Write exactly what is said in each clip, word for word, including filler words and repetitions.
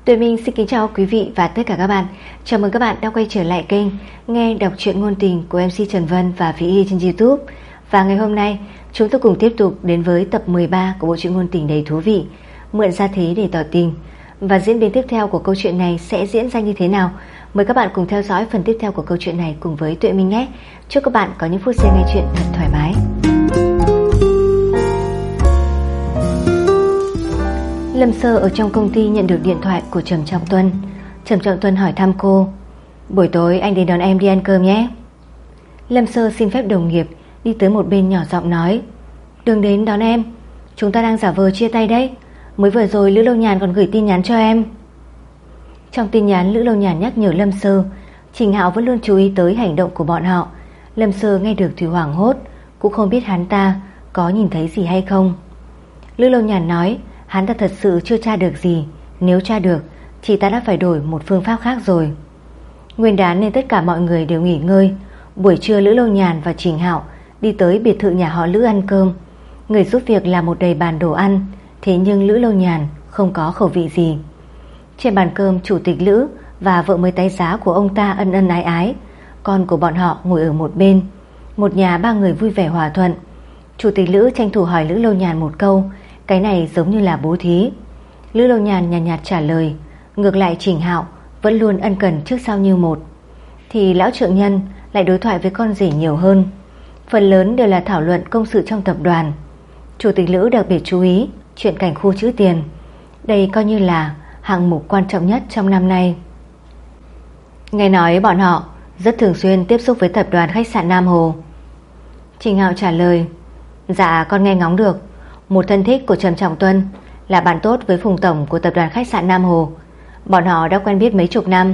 Tuệ Minh xin kính chào quý vị và tất cả các bạn. Chào mừng các bạn đã quay trở lại kênh Nghe đọc truyện ngôn tình của em xê Trần Vân và Vy Y trên YouTube. Và ngày hôm nay chúng tôi cùng tiếp tục đến với tập mười ba của bộ truyện ngôn tình đầy thú vị Mượn Gia Thế Để Tỏ Tình. Và diễn biến tiếp theo của câu chuyện này sẽ diễn ra như thế nào? Mời các bạn cùng theo dõi phần tiếp theo của câu chuyện này cùng với Tuệ Minh nhé. Chúc các bạn có những phút giây nghe chuyện thật thoải mái. Lâm Sơ ở trong công ty nhận được điện thoại của Trầm Trọng Tuân. Trầm Trọng Tuân hỏi thăm cô: buổi tối anh đến đón em đi ăn cơm nhé. Lâm Sơ xin phép đồng nghiệp đi tới một bên nhỏ giọng nói: đừng đến đón em, chúng ta đang giả vờ chia tay đấy. Mới vừa rồi Lữ Lâu Nhàn còn gửi tin nhắn cho em. Trong tin nhắn, Lữ Lâu Nhàn nhắc nhở Lâm Sơ Trình Hạo vẫn luôn chú ý tới hành động của bọn họ. Lâm Sơ nghe được thì hoảng hốt, cũng không biết hắn ta có nhìn thấy gì hay không. Lữ Lâu Nhàn nói hắn ta thật sự chưa tra được gì. Nếu tra được, chị ta đã phải đổi một phương pháp khác rồi. Nguyên đán nên tất cả mọi người đều nghỉ ngơi. Buổi trưa Lữ Lâu Nhàn và Trình Hạo đi tới biệt thự nhà họ Lữ ăn cơm. Người giúp việc làm một đầy bàn đồ ăn. Thế nhưng Lữ Lâu Nhàn không có khẩu vị gì. Trên bàn cơm, chủ tịch Lữ và vợ mới tái giá của ông ta ân ân ái ái. Con của bọn họ ngồi ở một bên. Một nhà ba người vui vẻ hòa thuận. Chủ tịch Lữ tranh thủ hỏi Lữ Lâu Nhàn một câu: cái này giống như là bố thí. Lữ Lâu Nhàn nhàn nhạt, nhạt trả lời. Ngược lại Trình Hạo vẫn luôn ân cần trước sau như một. Thì lão trượng nhân lại đối thoại với con rể nhiều hơn. Phần lớn đều là thảo luận công sự trong tập đoàn. Chủ tịch Lữ đặc biệt chú ý chuyện cảnh khu trữ tiền. Đây coi như là hạng mục quan trọng nhất trong năm nay. Nghe nói bọn họ rất thường xuyên tiếp xúc với tập đoàn khách sạn Nam Hồ. Trình Hạo trả lời: dạ con nghe ngóng được. Một thân thích của Trầm Trọng Tuân là bạn tốt với Phùng tổng của tập đoàn khách sạn Nam Hồ. Bọn họ đã quen biết mấy chục năm.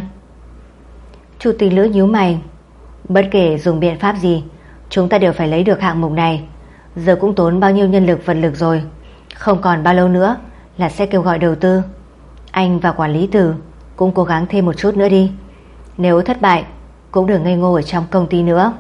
Chủ tịch Lữ nhíu mày: bất kể dùng biện pháp gì, chúng ta đều phải lấy được hạng mục này. Giờ cũng tốn bao nhiêu nhân lực vật lực rồi. Không còn bao lâu nữa là sẽ kêu gọi đầu tư. Anh và quản lý Từ cũng cố gắng thêm một chút nữa đi. Nếu thất bại cũng đừng ngây ngô ở trong công ty nữa.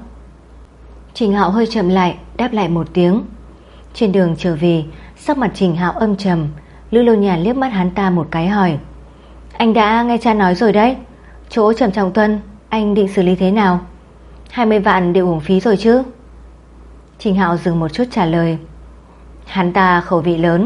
Trình Hạo hơi chậm lại, đáp lại một tiếng. Trên đường trở về, sắc mặt Trình Hạo âm trầm. Lữ Lâu Nhàn liếc mắt hắn ta một cái hỏi: anh đã nghe cha nói rồi đấy. Chỗ Trầm Trọng Tuân anh định xử lý thế nào? hai mươi vạn đều uổng phí rồi chứ? Trình Hạo dừng một chút trả lời: hắn ta khẩu vị lớn.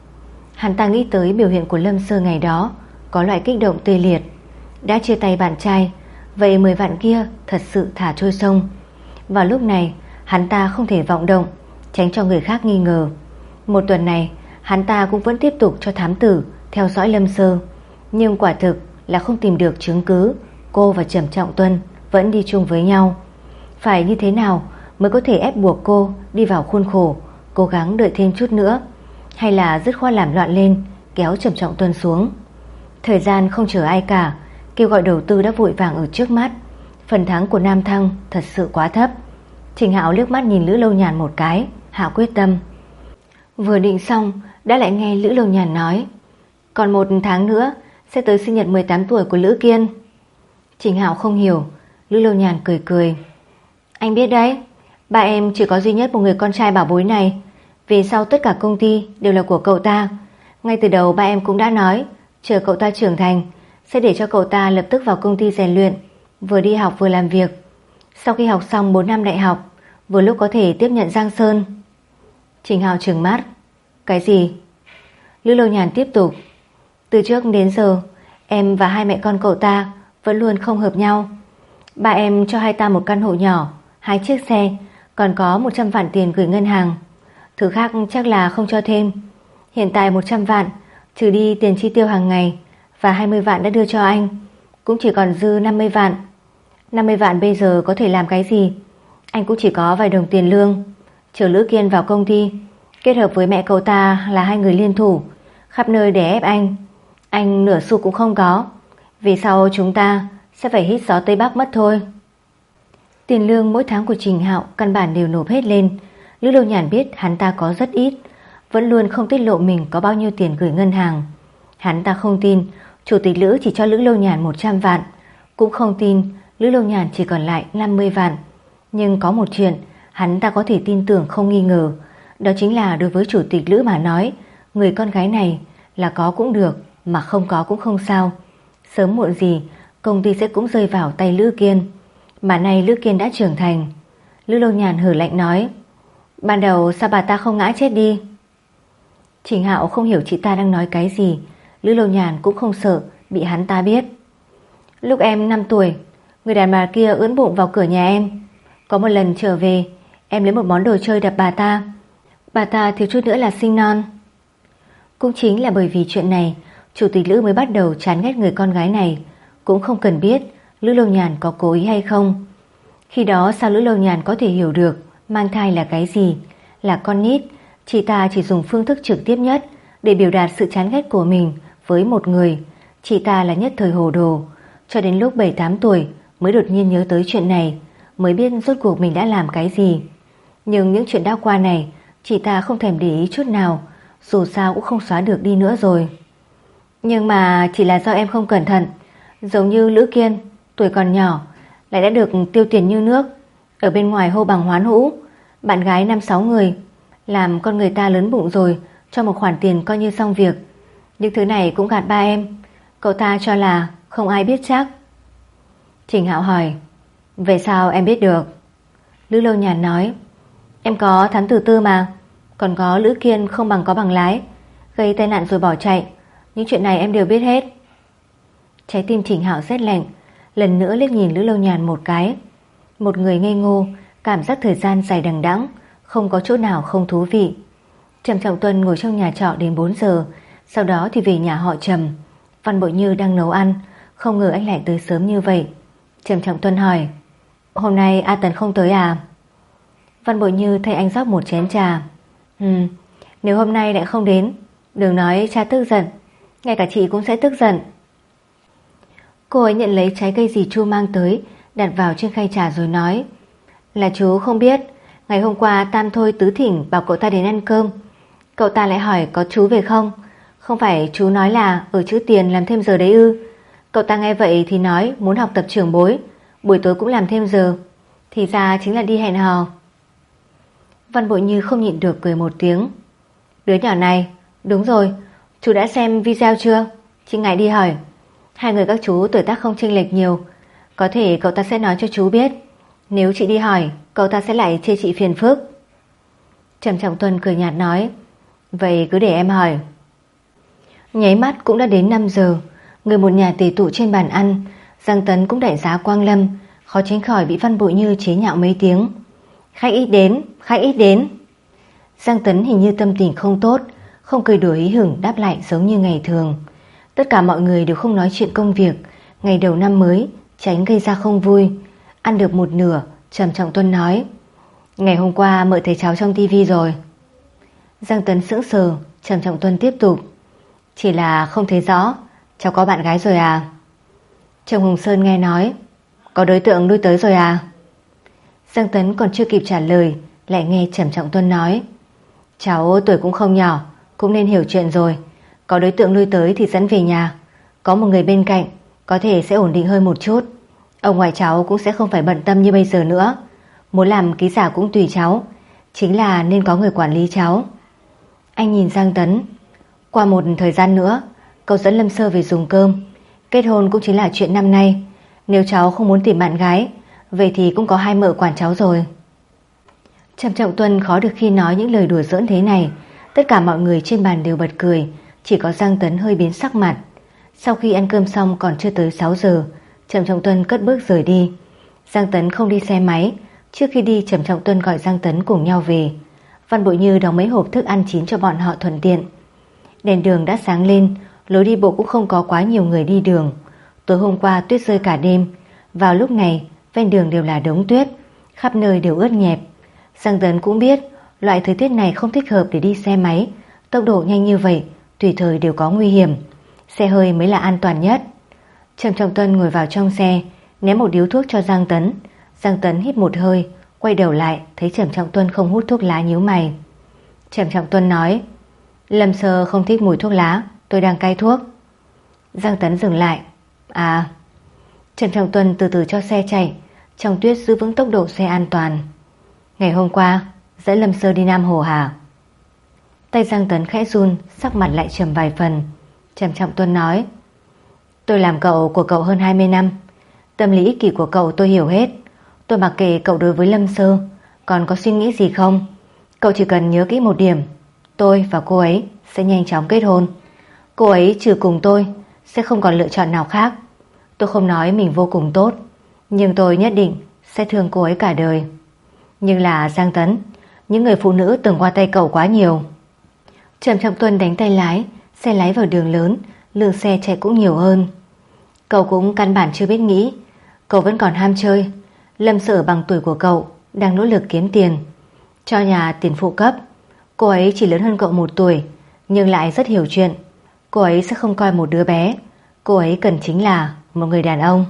Hắn ta nghĩ tới biểu hiện của Lâm Sơ ngày đó, có loại kích động tê liệt. Đã chia tay bạn trai, vậy mười vạn kia thật sự thả trôi sông. Vào lúc này hắn ta không thể vọng động, tránh cho người khác nghi ngờ. Một tuần này hắn ta cũng vẫn tiếp tục cho thám tử theo dõi Lâm Sơ. Nhưng quả thực là không tìm được chứng cứ cô và Trầm Trọng Tuân vẫn đi chung với nhau. Phải như thế nào mới có thể ép buộc cô đi vào khuôn khổ, cố gắng đợi thêm chút nữa, hay là dứt khoát làm loạn lên, kéo Trầm Trọng Tuân xuống. Thời gian không chờ ai cả, kêu gọi đầu tư đã vội vàng ở trước mắt. Phần thắng của Nam Thăng thật sự quá thấp. Trình Hạo liếc mắt nhìn Lữ Lâu Nhàn một cái, hạ quyết tâm. Vừa định xong đã lại nghe Lữ Lâu Nhàn nói: còn một tháng nữa sẽ tới sinh nhật mười tám tuổi của Lữ Kiên. Trình Hạo không hiểu. Lữ Lâu Nhàn cười cười: anh biết đấy, ba em chỉ có duy nhất một người con trai bảo bối này. Về sau tất cả công ty đều là của cậu ta. Ngay từ đầu ba em cũng đã nói, chờ cậu ta trưởng thành sẽ để cho cậu ta lập tức vào công ty rèn luyện, vừa đi học vừa làm việc. Sau khi học xong bốn năm đại học, vừa lúc có thể tiếp nhận Giang Sơn. Trình Hạo trừng mắt: cái gì? Lữ Lâu Nhàn tiếp tục: từ trước đến giờ em và hai mẹ con cậu ta vẫn luôn không hợp nhau. Ba em cho hai ta một căn hộ nhỏ, hai chiếc xe, còn có một trăm vạn tiền gửi ngân hàng. Thứ khác chắc là không cho thêm. Hiện tại một trăm vạn trừ đi tiền chi tiêu hàng ngày và hai mươi vạn đã đưa cho anh, cũng chỉ còn dư năm mươi vạn. Năm mươi vạn bây giờ có thể làm cái gì? Anh cũng chỉ có vài đồng tiền lương. Chờ Lữ Kiên vào công ty, kết hợp với mẹ cậu ta là hai người liên thủ, khắp nơi để ép anh. Anh nửa xu cũng không có. Vì sau chúng ta sẽ phải hít gió Tây Bắc mất thôi. Tiền lương mỗi tháng của Trình Hạo căn bản đều nộp hết lên. Lữ Lâu Nhàn biết hắn ta có rất ít, vẫn luôn không tiết lộ mình có bao nhiêu tiền gửi ngân hàng. Hắn ta không tin chủ tịch Lữ chỉ cho Lữ Lâu Nhàn một trăm vạn, cũng không tin Lữ Lâu Nhàn chỉ còn lại năm mươi vạn. Nhưng có một chuyện hắn ta có thể tin tưởng không nghi ngờ, đó chính là đối với chủ tịch Lữ mà nói, người con gái này là có cũng được, mà không có cũng không sao. Sớm muộn gì công ty sẽ cũng rơi vào tay Lữ Kiên. Mà nay Lữ Kiên đã trưởng thành. Lữ Lâu Nhàn hử lạnh nói: ban đầu sao bà ta không ngã chết đi? Trình Hạo không hiểu chị ta đang nói cái gì. Lữ Lâu Nhàn cũng không sợ bị hắn ta biết. Lúc em năm tuổi, người đàn bà kia ưỡn bụng vào cửa nhà em. Có một lần trở về, em lấy một món đồ chơi đập bà ta. Bà ta thiếu chút nữa là sinh non. Cũng chính là bởi vì chuyện này, Chủ tịch Lữ mới bắt đầu chán ghét người con gái này. Cũng không cần biết Lữ Lâu Nhàn có cố ý hay không. Khi đó sao Lữ Lâu Nhàn có thể hiểu được mang thai là cái gì, là con nít. Chị ta chỉ dùng phương thức trực tiếp nhất để biểu đạt sự chán ghét của mình với một người. Chị ta là nhất thời hồ đồ. Cho đến lúc bảy tám tuổi mới đột nhiên nhớ tới chuyện này, mới biết rốt cuộc mình đã làm cái gì. Nhưng những chuyện đã qua này chị ta không thèm để ý chút nào, dù sao cũng không xóa được đi nữa rồi. Nhưng mà chỉ là do em không cẩn thận. Giống như Lữ Kiên, tuổi còn nhỏ lại đã được tiêu tiền như nước, ở bên ngoài hô bằng hoán hũ, bạn gái năm sáu người, làm con người ta lớn bụng rồi, cho một khoản tiền coi như xong việc. Những thứ này cũng gạt ba em. Cậu ta cho là không ai biết chắc. Trình Hạo hỏi: về sao em biết được? Lữ Lâu Nhàn nói: em có thám tử tư mà. Còn có Lữ Kiên không bằng có bằng lái, gây tai nạn rồi bỏ chạy. Những chuyện này em đều biết hết. Trái tim Trình Hạo rét lạnh, lần nữa liếc nhìn Lữ Lâu Nhàn một cái. Một người ngây ngô, cảm giác thời gian dài đằng đẵng, không có chỗ nào không thú vị. Trầm Trọng Tuân ngồi trong nhà trọ đến bốn giờ, sau đó thì về nhà họ Trầm. Văn Bội Như đang nấu ăn, không ngờ anh lại tới sớm như vậy. Trầm Trọng Tuân hỏi: hôm nay A Tần không tới à? Văn Bội Như thay anh rót một chén trà. Ừ, nếu hôm nay lại không đến, đừng nói cha tức giận, ngay cả chị cũng sẽ tức giận. Cô ấy nhận lấy trái cây dì Chu mang tới, đặt vào trên khay trà rồi nói: là chú không biết, ngày hôm qua Tam Thôi tứ thỉnh bảo cậu ta đến ăn cơm. Cậu ta lại hỏi có chú về không. Không phải chú nói là ở chữ tiền làm thêm giờ đấy ư? Cậu ta nghe vậy thì nói muốn học tập trưởng bối, buổi tối cũng làm thêm giờ. Thì ra chính là đi hẹn hò. Văn Bội Như không nhịn được cười một tiếng. Đứa nhỏ này, đúng rồi, chú đã xem video chưa? Chị ngại đi hỏi. Hai người các chú tuổi tác không chênh lệch nhiều, có thể cậu ta sẽ nói cho chú biết. Nếu chị đi hỏi, cậu ta sẽ lại chê chị phiền phức. Trầm Trọng Tuân cười nhạt nói: vậy cứ để em hỏi. Nháy mắt cũng đã đến năm giờ. Người một nhà tề tụ trên bàn ăn. Giang Tấn cũng đại giá quang lâm, khó tránh khỏi bị Văn Bội Như chế nhạo mấy tiếng. Khách ít đến, khách ít đến. Giang Tấn hình như tâm tình không tốt, không cười đùa hí hửng đáp lại giống như ngày thường. Tất cả mọi người đều không nói chuyện công việc. Ngày đầu năm mới, tránh gây ra không vui. Ăn được một nửa, Trầm Trọng Tuân nói: ngày hôm qua mợ thấy cháu trong tivi rồi. Giang Tấn sững sờ. Trầm Trọng Tuân tiếp tục: chỉ là không thấy rõ, cháu có bạn gái rồi à? Trầm Hùng Sơn nghe nói: có đối tượng nuôi tới rồi à? Giang Tấn còn chưa kịp trả lời, lại nghe Trầm Trọng Tuân nói: cháu tuổi cũng không nhỏ, cũng nên hiểu chuyện rồi. Có đối tượng nuôi tới thì dẫn về nhà, có một người bên cạnh, có thể sẽ ổn định hơn một chút. Ông ngoại cháu cũng sẽ không phải bận tâm như bây giờ nữa. Muốn làm ký giả cũng tùy cháu, chính là nên có người quản lý cháu. Anh nhìn Giang Tấn: qua một thời gian nữa, cậu dẫn Lâm Sơ về dùng cơm. Kết hôn cũng chính là chuyện năm nay. Nếu cháu không muốn tìm bạn gái, vậy thì cũng có hai mợ quản cháu rồi. Trầm Trọng Tuân khó được khi nói những lời đùa giỡn thế này. Tất cả mọi người trên bàn đều bật cười, chỉ có Giang Tấn hơi biến sắc mặt. Sau khi ăn cơm xong còn chưa tới sáu giờ, Trầm Trọng Tuân cất bước rời đi. Giang Tấn không đi xe máy. Trước khi đi, Trầm Trọng Tuân gọi Giang Tấn cùng nhau về. Văn Bội Như đóng mấy hộp thức ăn chín cho bọn họ thuận tiện. Đèn đường đã sáng lên, lối đi bộ cũng không có quá nhiều người đi đường. Tối hôm qua tuyết rơi cả đêm. Vào lúc này ven đường đều là đống tuyết, khắp nơi đều ướt nhẹp. Giang Tấn cũng biết loại thời tiết này không thích hợp để đi xe máy. Tốc độ nhanh như vậy tùy thời đều có nguy hiểm, xe hơi mới là an toàn nhất. Trầm Trọng Tuân ngồi vào trong xe, ném một điếu thuốc cho Giang Tấn. Giang Tấn hít một hơi, quay đầu lại thấy Trầm Trọng Tuân không hút thuốc lá nhíu mày. Trầm Trọng Tuân nói: Lâm Sơ không thích mùi thuốc lá, tôi đang cai thuốc. Giang Tấn dừng lại. À. Trầm Trọng Tuân từ từ cho xe chạy, trong tuyết giữ vững tốc độ xe an toàn. Ngày hôm qua dẫn Lâm Sơ đi Nam Hồ hả? Tay Giang Tấn khẽ run, sắc mặt lại trầm vài phần. Trầm Trọng Tuân nói. Tôi làm cậu của cậu hơn hai mươi năm. Tâm lý ích kỷ của cậu tôi hiểu hết. Tôi mặc kệ cậu đối với Lâm Sơ còn có suy nghĩ gì không. Cậu chỉ cần nhớ kỹ một điểm, tôi và cô ấy sẽ nhanh chóng kết hôn. Cô ấy trừ cùng tôi sẽ không còn lựa chọn nào khác. Tôi không nói mình vô cùng tốt, nhưng tôi nhất định sẽ thương cô ấy cả đời. Nhưng là Giang Tấn, những người phụ nữ từng qua tay cậu quá nhiều. Trầm Trọng Tuân đánh tay lái, xe lái vào đường lớn, lượng xe chạy cũng nhiều hơn. Cậu cũng căn bản chưa biết nghĩ, cậu vẫn còn ham chơi. Lâm Sở bằng tuổi của cậu đang nỗ lực kiếm tiền cho nhà tiền phụ cấp. Cô ấy chỉ lớn hơn cậu một tuổi, nhưng lại rất hiểu chuyện. Cô ấy sẽ không coi một đứa bé. Cô ấy cần chính là một người đàn ông.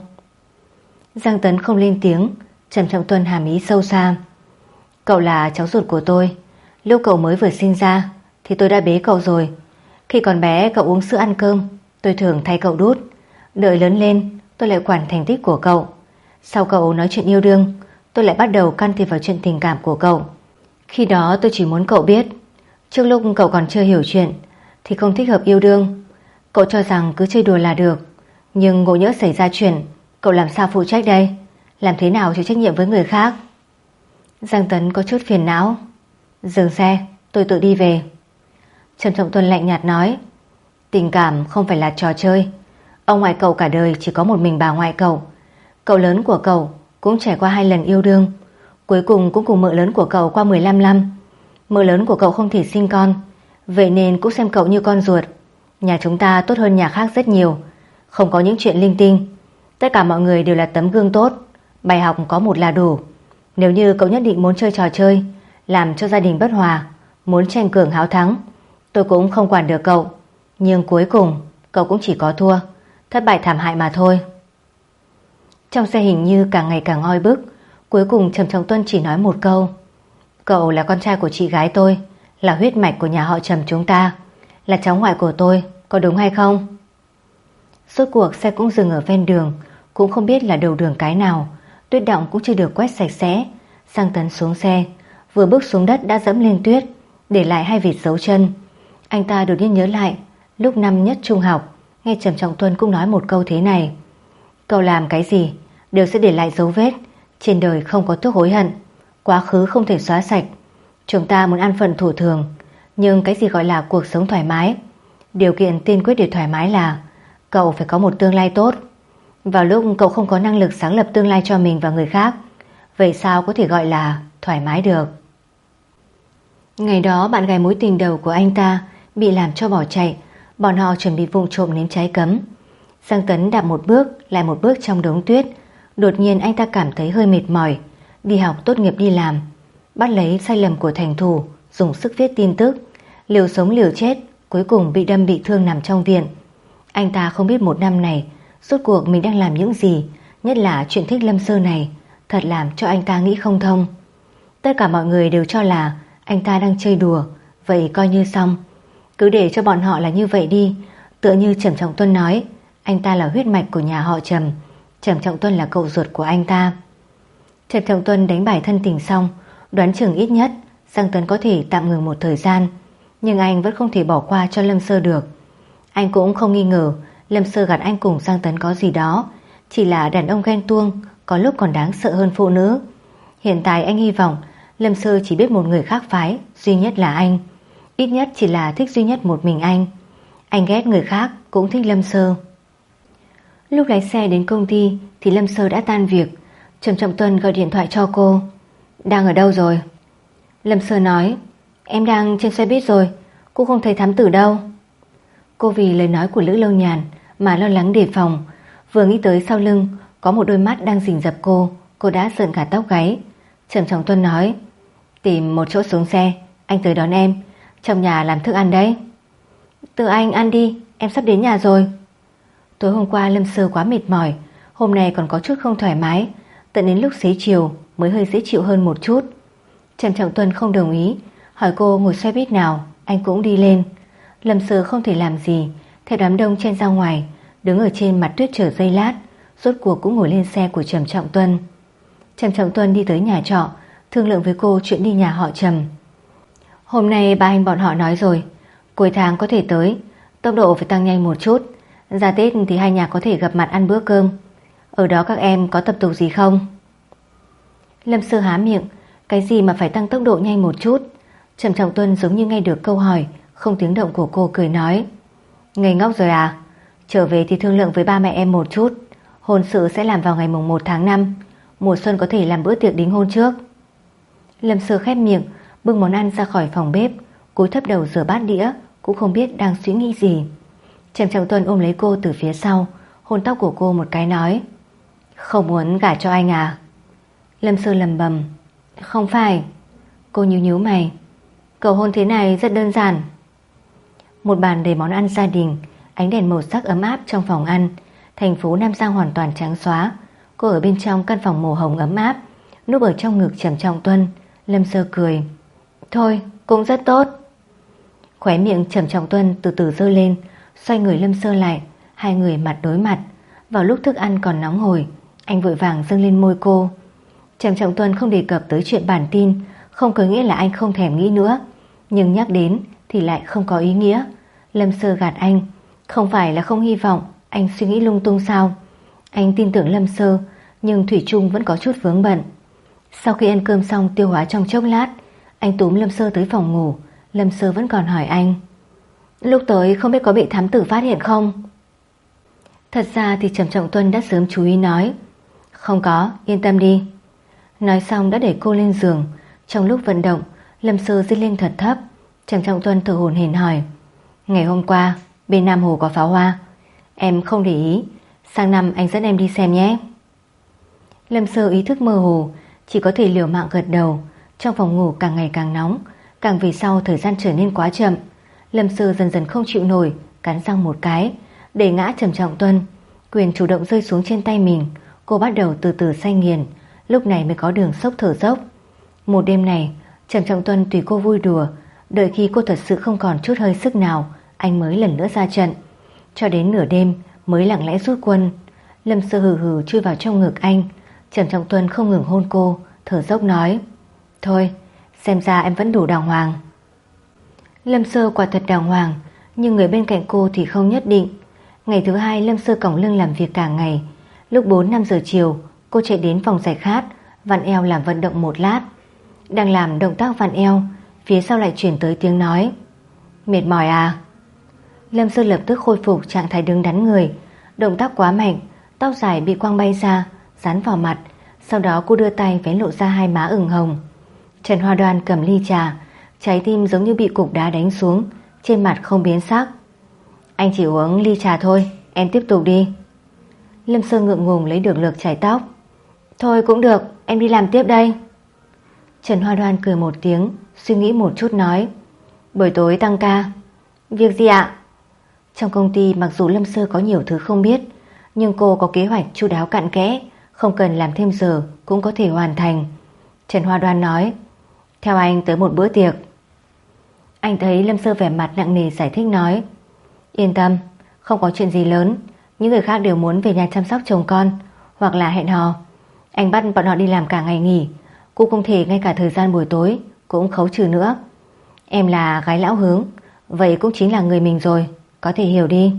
Giang Tấn không lên tiếng. Trầm Trọng Tuân hàm ý sâu xa. Cậu là cháu ruột của tôi. Lúc cậu mới vừa sinh ra thì tôi đã bế cậu rồi. Khi còn bé cậu uống sữa ăn cơm, tôi thường thay cậu đút. Đợi lớn lên tôi lại quản thành tích của cậu. Sau cậu nói chuyện yêu đương, tôi lại bắt đầu can thiệp vào chuyện tình cảm của cậu. Khi đó tôi chỉ muốn cậu biết, trước lúc cậu còn chưa hiểu chuyện thì không thích hợp yêu đương. Cậu cho rằng cứ chơi đùa là được, nhưng ngộ nhỡ xảy ra chuyện, cậu làm sao phụ trách đây? Làm thế nào chịu trách nhiệm với người khác? Giang Tấn có chút phiền não. Dừng xe, tôi tự đi về. Trầm Trọng Tuân lạnh nhạt nói. Tình cảm không phải là trò chơi. Ông ngoại cậu cả đời chỉ có một mình bà ngoại cậu. Cậu lớn của cậu cũng trải qua hai lần yêu đương, cuối cùng cũng cùng mợ lớn của cậu qua mười lăm năm. Mợ lớn của cậu không thể sinh con, vậy nên cũng xem cậu như con ruột. Nhà chúng ta tốt hơn nhà khác rất nhiều, không có những chuyện linh tinh. Tất cả mọi người đều là tấm gương tốt. Bài học có một là đủ. Nếu như cậu nhất định muốn chơi trò chơi, làm cho gia đình bất hòa, muốn tranh cường háo thắng, tôi cũng không quản được cậu. Nhưng cuối cùng cậu cũng chỉ có thua, thất bại thảm hại mà thôi. Trong xe hình như càng ngày càng oi bức. Cuối cùng Trầm Trọng Tuân chỉ nói một câu. Cậu là con trai của chị gái tôi, là huyết mạch của nhà họ Trầm chúng ta, là cháu ngoại của tôi, có đúng hay không? Rốt cuộc xe cũng dừng ở ven đường, cũng không biết là đầu đường cái nào. Tuyết đọng cũng chưa được quét sạch sẽ. Giang Tấn xuống xe, vừa bước xuống đất đã dẫm lên tuyết, để lại hai vệt dấu chân. Anh ta đột nhiên nhớ lại lúc năm nhất trung học, nghe Trầm Trọng Tuân cũng nói một câu thế này. Cậu làm cái gì đều sẽ để lại dấu vết. Trên đời không có thuốc hối hận, quá khứ không thể xóa sạch. Chúng ta muốn an phận thủ thường, nhưng cái gì gọi là cuộc sống thoải mái? Điều kiện tiên quyết để thoải mái là cậu phải có một tương lai tốt. Vào lúc cậu không có năng lực sáng lập tương lai cho mình và người khác, vậy sao có thể gọi là thoải mái được? Ngày đó bạn gái mối tình đầu của anh ta bị làm cho bỏ chạy. Bọn họ chuẩn bị vụng trộm nếm trái cấm. Giang Tấn đạp một bước lại một bước trong đống tuyết. Đột nhiên anh ta cảm thấy hơi mệt mỏi. Đi học tốt nghiệp đi làm, bắt lấy sai lầm của thành thủ, dùng sức viết tin tức, liều sống liều chết, cuối cùng bị đâm bị thương nằm trong viện. Anh ta không biết một năm này rốt cuộc mình đang làm những gì, nhất là chuyện thích Lâm Sơ này, thật làm cho anh ta nghĩ không thông. Tất cả mọi người đều cho là anh ta đang chơi đùa, vậy coi như xong. Cứ để cho bọn họ là như vậy đi. Tựa như Trầm Trọng Tuân nói, anh ta là huyết mạch của nhà họ Trầm, Trầm Trọng Tuân là cậu ruột của anh ta. Trầm Trọng Tuân đánh bài thân tình xong, đoán chừng ít nhất Giang Tấn có thể tạm ngừng một thời gian, nhưng anh vẫn không thể bỏ qua cho Lâm Sơ được. Anh cũng không nghi ngờ Lâm Sơ gạt anh cùng Giang Tấn có gì đó, chỉ là đàn ông ghen tuông có lúc còn đáng sợ hơn phụ nữ. Hiện tại anh hy vọng Lâm Sơ chỉ biết một người khác phái, duy nhất là anh. Ít nhất chỉ là thích duy nhất một mình anh. Anh ghét người khác cũng thích Lâm Sơ. Lúc lái xe đến công ty thì Lâm Sơ đã tan việc. Trầm Trọng Tuân gọi điện thoại cho cô. Đang ở đâu rồi? Lâm Sơ nói, em đang trên xe buýt rồi, cô không thấy thám tử đâu. Cô vì lời nói của Lữ Lâu Nhàn mà lo lắng đề phòng. Vừa nghĩ tới sau lưng có một đôi mắt đang rình rập cô, cô đã giận cả tóc gáy. Trầm Trọng Tuân nói, tìm một chỗ xuống xe, anh tới đón em. Trong nhà làm thức ăn đấy. Tự anh ăn đi, em sắp đến nhà rồi. Tối hôm qua Lâm Sơ quá mệt mỏi, hôm nay còn có chút không thoải mái, tận đến lúc xế chiều mới hơi dễ chịu hơn một chút. Trầm Trọng Tuân không đồng ý, hỏi cô ngồi xe buýt nào, anh cũng đi lên. Lâm Sơ không thể làm gì, theo đám đông chen ra ngoài, đứng ở trên mặt tuyết chờ giây lát, rốt cuộc cũng ngồi lên xe của Trầm Trọng Tuân. Trầm Trọng Tuân đi tới nhà trọ, thương lượng với cô chuyện đi nhà họ Trầm. Hôm nay ba anh bọn họ nói rồi, cuối tháng có thể tới, Tốc độ phải tăng nhanh một chút. Ra Tết thì hai nhà có thể gặp mặt ăn bữa cơm. Ở đó các em có tập tục gì không? Lâm Sơ há miệng. Cái gì mà phải tăng tốc độ nhanh một chút? Trầm Trọng Tuân giống như nghe được câu hỏi không tiếng động của cô, cười nói: ngây ngốc rồi à? Trở về thì thương lượng với ba mẹ em một chút. Hôn sự sẽ làm vào ngày mùng một tháng năm. Mùa xuân có thể làm bữa tiệc đính hôn trước. Lâm Sơ khép miệng, bưng món ăn ra khỏi phòng bếp, cúi thấp đầu rửa bát đĩa, cũng không biết đang suy nghĩ gì. Trầm Trọng Tuân ôm lấy cô từ phía sau, hôn tóc của cô một cái, nói: không muốn gả cho anh à? Lâm Sơ lầm bầm: không phải. Cô nhíu nhíu mày: cầu hôn thế này rất đơn giản. Một bàn đầy món ăn gia đình, ánh đèn màu sắc ấm áp trong phòng ăn. Thành phố Nam Giang hoàn toàn trắng xóa. Cô ở bên trong căn phòng màu hồng ấm áp, núp ở trong ngực Trầm Trọng Tuân. Lâm Sơ cười: thôi cũng rất tốt. Khóe miệng Trầm Trọng Tuân từ từ giơ lên, xoay người Lâm Sơ lại. Hai người mặt đối mặt. Vào lúc thức ăn còn nóng hổi, anh vội vàng dâng lên môi cô. Trầm Trọng Tuân không đề cập tới chuyện bản tin, không có nghĩa là anh không thèm nghĩ nữa, nhưng nhắc đến thì lại không có ý nghĩa. Lâm Sơ gạt anh: không phải là không hy vọng anh suy nghĩ lung tung sao? Anh tin tưởng Lâm Sơ, nhưng thủy chung vẫn có chút vướng bận. Sau khi ăn cơm xong tiêu hóa trong chốc lát, anh túm Lâm Sơ tới phòng ngủ. Lâm Sơ vẫn còn hỏi anh: lúc tới không biết có bị thám tử phát hiện không? Thật ra thì Trầm Trọng Tuân đã sớm chú ý nói: không có, yên tâm đi. Nói xong đã để cô lên giường. Trong lúc vận động, Lâm Sơ rít lên thật thấp. Trầm Trọng Tuân thở hổn hển hỏi: ngày hôm qua bên Nam Hồ có pháo hoa, em không để ý, sang năm anh dẫn em đi xem nhé. Lâm Sơ ý thức mơ hồ, chỉ có thể liều mạng gật đầu. Trong phòng ngủ càng ngày càng nóng, càng về sau thời gian trở nên quá chậm. Lâm Sơ dần dần không chịu nổi, cắn răng một cái, đẩy ngã Trầm Trọng Tuân. Quyền chủ động rơi xuống trên tay mình. Cô bắt đầu từ từ say nghiền, lúc này mới có đường sốc thở dốc. Một đêm này Trầm Trọng Tuân tùy cô vui đùa, đợi khi cô thật sự không còn chút hơi sức nào, anh mới lần nữa ra trận. Cho đến nửa đêm mới lặng lẽ rút quân. Lâm Sơ hừ hừ chui vào trong ngực anh. Trầm Trọng Tuân không ngừng hôn cô, thở dốc nói: thôi, xem ra em vẫn đủ đàng hoàng. Lâm Sơ quả thật đàng hoàng, nhưng người bên cạnh cô thì không nhất định. Ngày thứ hai Lâm Sơ còng lưng làm việc cả ngày. Lúc bốn năm giờ chiều, cô chạy đến phòng giải khát, vặn eo làm vận động một lát. Đang làm động tác vặn eo, phía sau lại chuyển tới tiếng nói: mệt mỏi à? Lâm Sơ lập tức khôi phục trạng thái đứng đắn người. Động tác quá mạnh, tóc dài bị quăng bay ra, dán vào mặt. Sau đó cô đưa tay vén lộ ra hai má ửng hồng. Trần Hoa Đoan cầm ly trà, trái tim giống như bị cục đá đánh xuống, trên mặt không biến sắc. Anh chỉ uống ly trà thôi, em tiếp tục đi. Lâm Sơ ngượng ngùng lấy được lược chải tóc. Thôi cũng được, em đi làm tiếp đây. Trần Hoa Đoan cười một tiếng, suy nghĩ một chút nói: buổi tối tăng ca. Việc gì ạ? Trong công ty mặc dù Lâm Sơ có nhiều thứ không biết, nhưng cô có kế hoạch chu đáo cặn kẽ, không cần làm thêm giờ cũng có thể hoàn thành. Trần Hoa Đoan nói: theo anh tới một bữa tiệc. Anh thấy Lâm Sơ vẻ mặt nặng nề giải thích nói: yên tâm, không có chuyện gì lớn. Những người khác đều muốn về nhà chăm sóc chồng con, hoặc là hẹn hò. Anh bắt bọn họ đi làm cả ngày nghỉ, cũng không thể ngay cả thời gian buổi tối cũng khấu trừ nữa. Em là gái lão hướng, vậy cũng chính là người mình rồi, có thể hiểu đi.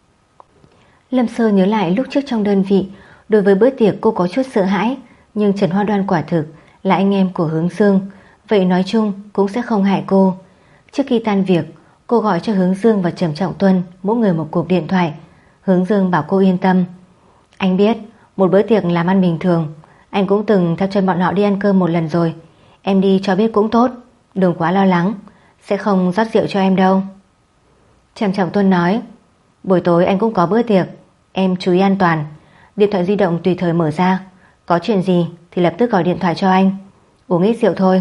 Lâm Sơ nhớ lại lúc trước trong đơn vị, đối với bữa tiệc cô có chút sợ hãi, nhưng Trần Hoa Đoan quả thực là anh em của Hướng Dương, vậy nói chung cũng sẽ không hại cô. Trước khi tan việc, cô gọi cho Hướng Dương và Trầm Trọng Tuân mỗi người một cuộc điện thoại. Hướng Dương bảo cô yên tâm: anh biết, một bữa tiệc làm ăn bình thường, anh cũng từng theo chân bọn họ đi ăn cơm một lần rồi. Em đi cho biết cũng tốt, đừng quá lo lắng, sẽ không rót rượu cho em đâu. Trầm Trọng Tuân nói: buổi tối anh cũng có bữa tiệc, em chú ý an toàn, điện thoại di động tùy thời mở ra, có chuyện gì thì lập tức gọi điện thoại cho anh, uống ít rượu thôi.